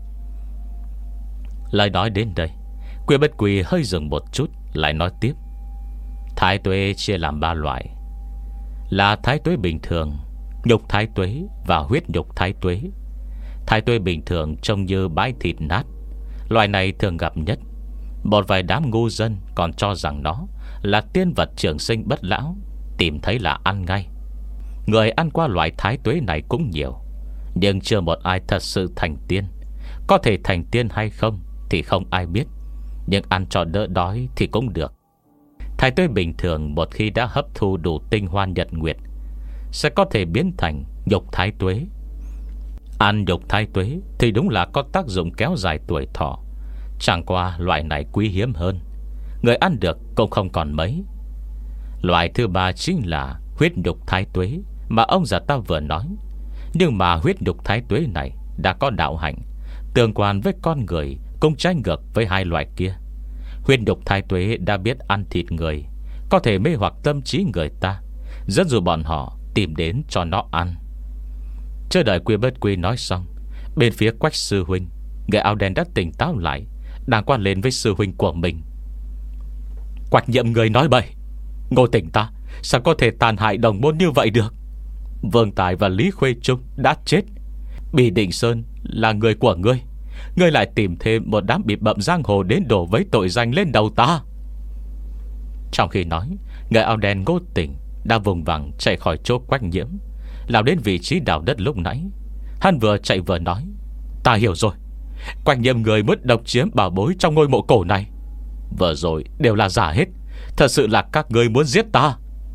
Lời nói đến đây, Quy Bất Quy hơi dừng một chút, lại nói tiếp: thái tuế chia làm ba loại, là thái tuế bình thường, nhục thái tuế và huyết nhục thái tuế. Thái tuế bình thường trông như bãi thịt nát, loài này thường gặp nhất. Một vài đám ngu dân còn cho rằng nó là tiên vật trường sinh bất lão, tìm thấy là ăn ngay. Người ăn qua loại thái tuế này cũng nhiều, nhưng chưa một ai thật sự thành tiên. Có thể thành tiên hay không thì không ai biết, nhưng ăn cho đỡ đói thì cũng được. Thái tuế bình thường một khi đã hấp thu đủ tinh hoa nhật nguyệt, sẽ có thể biến thành nhục thái tuế. Ăn nhục thái tuế thì đúng là có tác dụng kéo dài tuổi thọ. Chẳng qua loại này quý hiếm hơn, người ăn được cũng không còn mấy. Loại thứ ba chính là huyết nhục thái tuế mà ông già ta vừa nói. Nhưng mà huyết nhục thái tuế này đã có đạo hạnh, tương quan với con người, cũng trái ngược với hai loại kia. Huyết nhục thái tuế đã biết ăn thịt người, có thể mê hoặc tâm trí người ta, dẫn dụ bọn họ tìm đến cho nó ăn. Chưa đợi Quy Bất Quy nói xong, bên phía Quách sư huynh, người áo đen đã tỉnh táo lại, đang quan lên với sư huynh của mình: Quách Nhiệm người nói bậy, Ngô Tỉnh ta sao có thể tàn hại đồng môn như vậy được? Vương Tài và Lý Khuê Trung đã chết, Bì Định Sơn là người của ngươi, ngươi lại tìm thêm một đám bị bậm giang hồ đến đổ với tội danh lên đầu ta. Trong khi nói, người áo đen Ngô Tỉnh đã vùng vằng chạy khỏi chỗ Quách Nhiễm, lao đến vị trí đào đất lúc nãy. Hắn vừa chạy vừa nói: ta hiểu rồi, Quách Nhiễm người muốn độc chiếm bảo bối trong ngôi mộ cổ này. Vừa rồi đều là giả hết, thật sự là các ngươi muốn giết ta.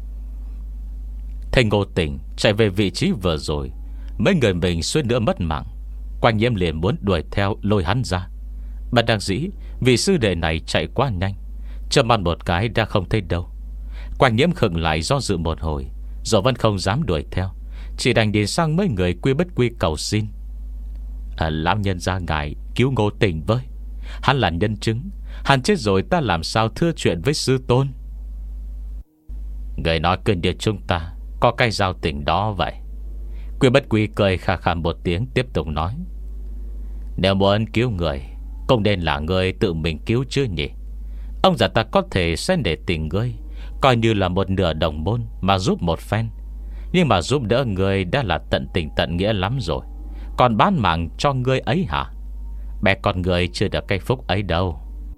Thấy Ngô Tỉnh chạy về vị trí vừa rồi, mấy người mình suýt nữa mất mạng. Quách Nhiễm liền muốn đuổi theo lôi hắn ra. Bất đắc dĩ vì sư đệ này chạy quá nhanh, chớp mắt một cái đã không thấy đâu. Quách Nhiễm khựng lại do dự một hồi, rồi vẫn không dám đuổi theo, chỉ đành đi sang mấy người Quy Bất Quy cầu xin: à, lão nhân gia ngài cứu Ngô Tỉnh với, hắn là nhân chứng, hắn chết rồi ta làm sao thưa chuyện với sư tôn. Người nói cơn địa chúng ta có cái giao tình đó vậy. Quy Bất Quy cười khà khà một tiếng, tiếp tục nói: nếu muốn cứu người, cũng nên là người tự mình cứu chứ nhỉ. Ông già ta có thể sẽ để tình ngươi, coi như là một nửa đồng môn mà giúp một phen. Nhưng mà giúp đỡ ngươi đã là tận tình tận nghĩa lắm rồi, còn bán mạng cho ngươi ấy hả? Bé con ngươi chưa được cái phúc ấy đâu.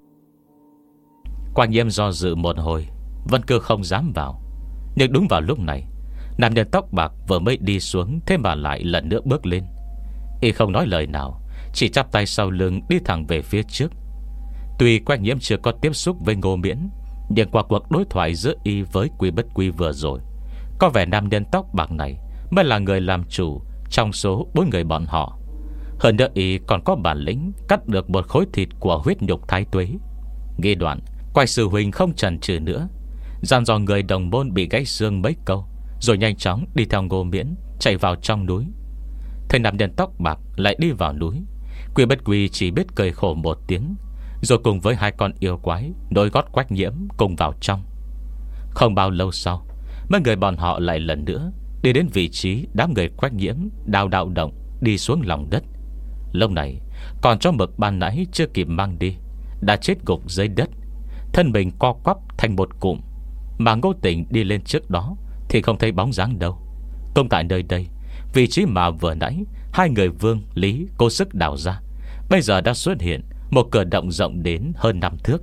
Quang Nhiễm do dự một hồi, Vân Cơ không dám vào. Nhưng đúng vào lúc này, nam nhân tóc bạc vừa mới đi xuống, thế mà lại lần nữa bước lên. Y không nói lời nào, chỉ chắp tay sau lưng đi thẳng về phía trước. Tuy Quang Nhiễm chưa có tiếp xúc với Ngô Miễn, nhưng qua cuộc đối thoại giữa Y với Quy Bất Quy vừa rồi, có vẻ nam nhân tóc bạc này mới là người làm chủ trong số bốn người bọn họ. Hơn nữa Y còn có bản lĩnh cắt được một khối thịt của huyết nhục thái tuế. Nghi đoạn, Quay sư huynh không chần chừ nữa, dặn dò người đồng môn bị gãy xương mấy câu, rồi nhanh chóng đi theo Ngô Miễn chạy vào trong núi. Thấy nam nhân tóc bạc lại đi vào núi, Quy Bất Quy chỉ biết cười khổ một tiếng, rồi cùng với hai con yêu quái nối gót Quách Nhiễm cùng vào trong. Không bao lâu sau, mấy người bọn họ lại lần nữa đi đến vị trí đám người Quách Nhiễm đào đạo động đi xuống lòng đất. Lúc này còn cho mực ban nãy chưa kịp mang đi đã chết gục dưới đất, thân mình co quắp thành một cụm. Mà Ngô Tỉnh đi lên trước đó thì không thấy bóng dáng đâu. Công tại nơi đây, vị trí mà vừa nãy hai người Vương Lý cố sức đào ra, bây giờ đã xuất hiện một cửa động rộng đến hơn năm thước.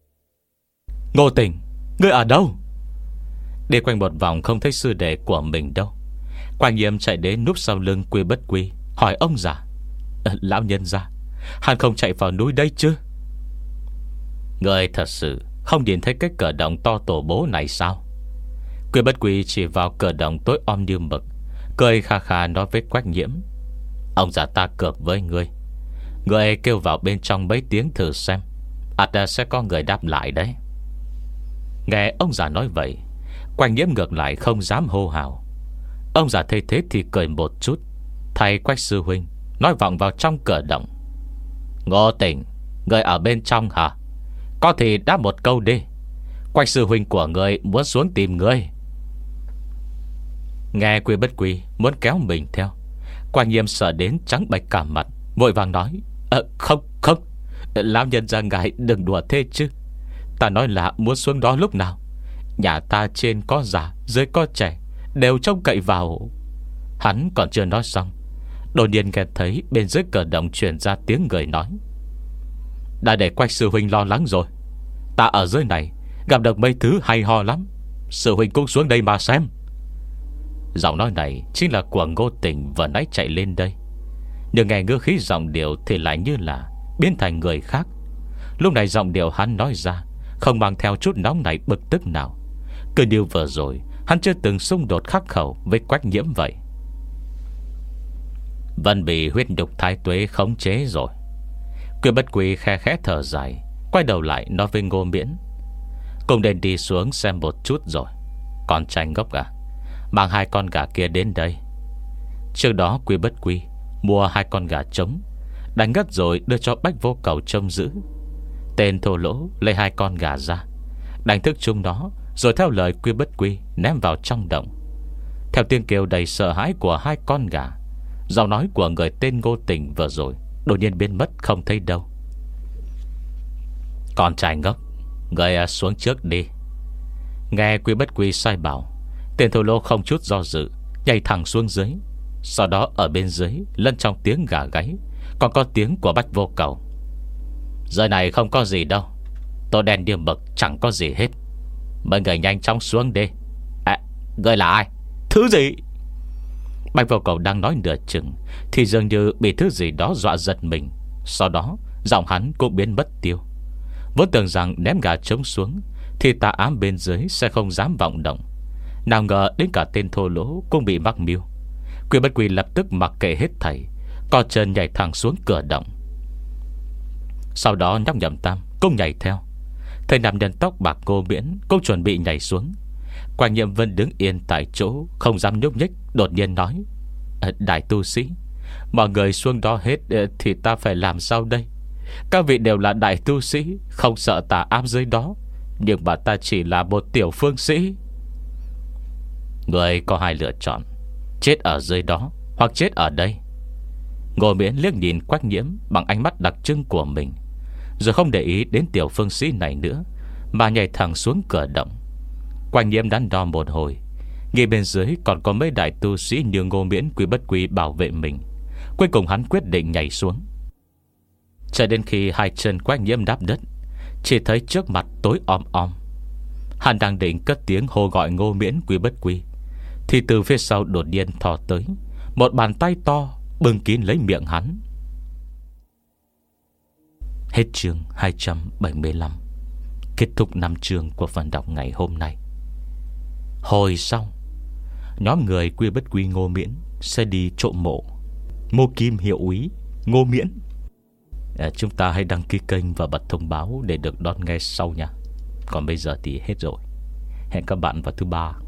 Ngô Tỉnh, ngươi ở đâu? Đi quanh một vòng không thấy sư đệ của mình đâu. Quang Nhiễm chạy đến núp sau lưng Quy Bất Quy, hỏi ông già: Lão nhân gia, hắn không chạy vào núi đây chứ? Người thật sự không nhìn thấy cái cửa động to tổ bố này sao? Quy Bất Quy chỉ vào cửa động tối om như mực, cười kha kha nói với Quách Nhiễm: Ông già ta cược với ngươi, ngươi kêu vào bên trong mấy tiếng thử xem, ắt sẽ có người đáp lại đấy. Nghe ông già nói vậy, Quách Nhiễm ngược lại không dám hô hào. Ông già thấy thế thì cười một chút, thay Quách sư huynh nói vọng vào trong cửa động: Ngô Tỉnh, ngươi ở bên trong hả? Có thì đáp một câu đi, Quách sư huynh của ngươi muốn xuống tìm ngươi. Nghe Quy Bất Quy muốn kéo mình theo, Quang Nhiễm sợ đến trắng bệch cả mặt, vội vàng nói: à, Không không Lão nhân gia ngài đừng đùa thế chứ. Ta nói là muốn xuống đó lúc nào? Nhà ta trên có già dưới có trẻ, đều trông cậy vào. Hắn còn chưa nói xong, đột nhiên nghe thấy bên dưới cửa động truyền ra tiếng người nói: Đã để Quách sư huynh lo lắng rồi. Ta ở dưới này gặp được mấy thứ hay ho lắm, sư huynh cũng xuống đây mà xem. Giọng nói này chính là của Ngô Tỉnh vừa nãy chạy lên đây, nhưng nghe ngữ khí giọng điệu thì lại như là biến thành người khác. Lúc này giọng điệu hắn nói ra không mang theo chút nóng này bực tức nào, cứ như vừa rồi hắn chưa từng xung đột khắc khẩu với Quách Nhiễm vậy. Vân bị huyết nhục thái tuế khống chế rồi. Quy Bất Quy khe khẽ thở dài, quay đầu lại nói với Ngô Miễn: Cùng đến đi xuống xem một chút rồi. Con trai ngốc à, mang hai con gà kia đến đây. Trước đó Quy Bất Quy mua hai con gà trống, đánh ngất rồi đưa cho Bách Vô Cầu trông giữ. Tên thô lỗ lấy hai con gà ra, đánh thức chúng nó, rồi theo lời Quy Bất Quy ném vào trong động. Theo tiếng kêu đầy sợ hãi của hai con gà, giọng nói của người tên Ngô Tỉnh vừa rồi đột nhiên biến mất không thấy đâu. Con trai ngốc, người xuống trước đi. Nghe Quy Bất Quy sai bảo, tên thô lỗ không chút do dự nhảy thẳng xuống dưới. Sau đó ở bên dưới lẫn trong tiếng gà gáy còn có tiếng của Bách Vô Cầu: Giờ này không có gì đâu, tô đen như mực chẳng có gì hết. Mọi người nhanh chóng xuống đi. À, người là ai? Thứ gì? Bách Vô Cầu đang nói nửa chừng thì dường như bị thứ gì đó dọa giật mình. Sau đó giọng hắn cũng biến mất tiêu. Vốn tưởng rằng ném gà trống xuống thì tà ám bên dưới sẽ không dám vọng động, nào ngờ đến cả tên thô lỗ cũng bị mắc mưu. Quy Bất Quy lập tức mặc kệ hết thảy, co chân nhảy thẳng xuống cửa động. Sau đó nhóc Nhậm Tam cũng nhảy theo. Thấy nam nhân tóc bạc Ngô Miễn cũng chuẩn bị nhảy xuống, Quang Nhiễm Vân đứng yên tại chỗ không dám nhúc nhích, đột nhiên nói: à, Đại tu sĩ, mọi người xuống đó hết thì ta phải làm sao đây? Các vị đều là đại tu sĩ, không sợ tà ám dưới đó, nhưng mà ta chỉ là một tiểu phương sĩ. Người có hai lựa chọn: chết ở dưới đó hoặc chết ở đây. Ngô Miễn liếc nhìn Quách Nhiễm bằng ánh mắt đặc trưng của mình, rồi không để ý đến tiểu phương sĩ này nữa, mà nhảy thẳng xuống cửa động. Quách Nhiễm đắn đo một hồi, Ngay bên dưới còn có mấy đại tu sĩ như Ngô Miễn, Quy Bất Quy bảo vệ mình. Cuối cùng hắn quyết định nhảy xuống. Cho đến khi hai chân Quách Nhiễm đáp đất, chỉ thấy trước mặt tối om om. Hắn đang định cất tiếng hô gọi Ngô Miễn, Quy Bất Quy, thì từ phía sau đột nhiên thò tới một bàn tay to bưng kín lấy miệng hắn. Hết chương hai trăm bảy mươi lăm. Kết thúc năm chương của phần đọc ngày hôm nay. Hồi sau, nhóm người Quy Bất Quy Ngô Miễn sẽ đi trộm mộ Mô Kim hiệu úy Ngô Miễn. à, Chúng ta hãy đăng ký kênh và bật thông báo để được đón nghe sau nha. Còn bây giờ thì hết rồi. Hẹn các bạn vào thứ ba.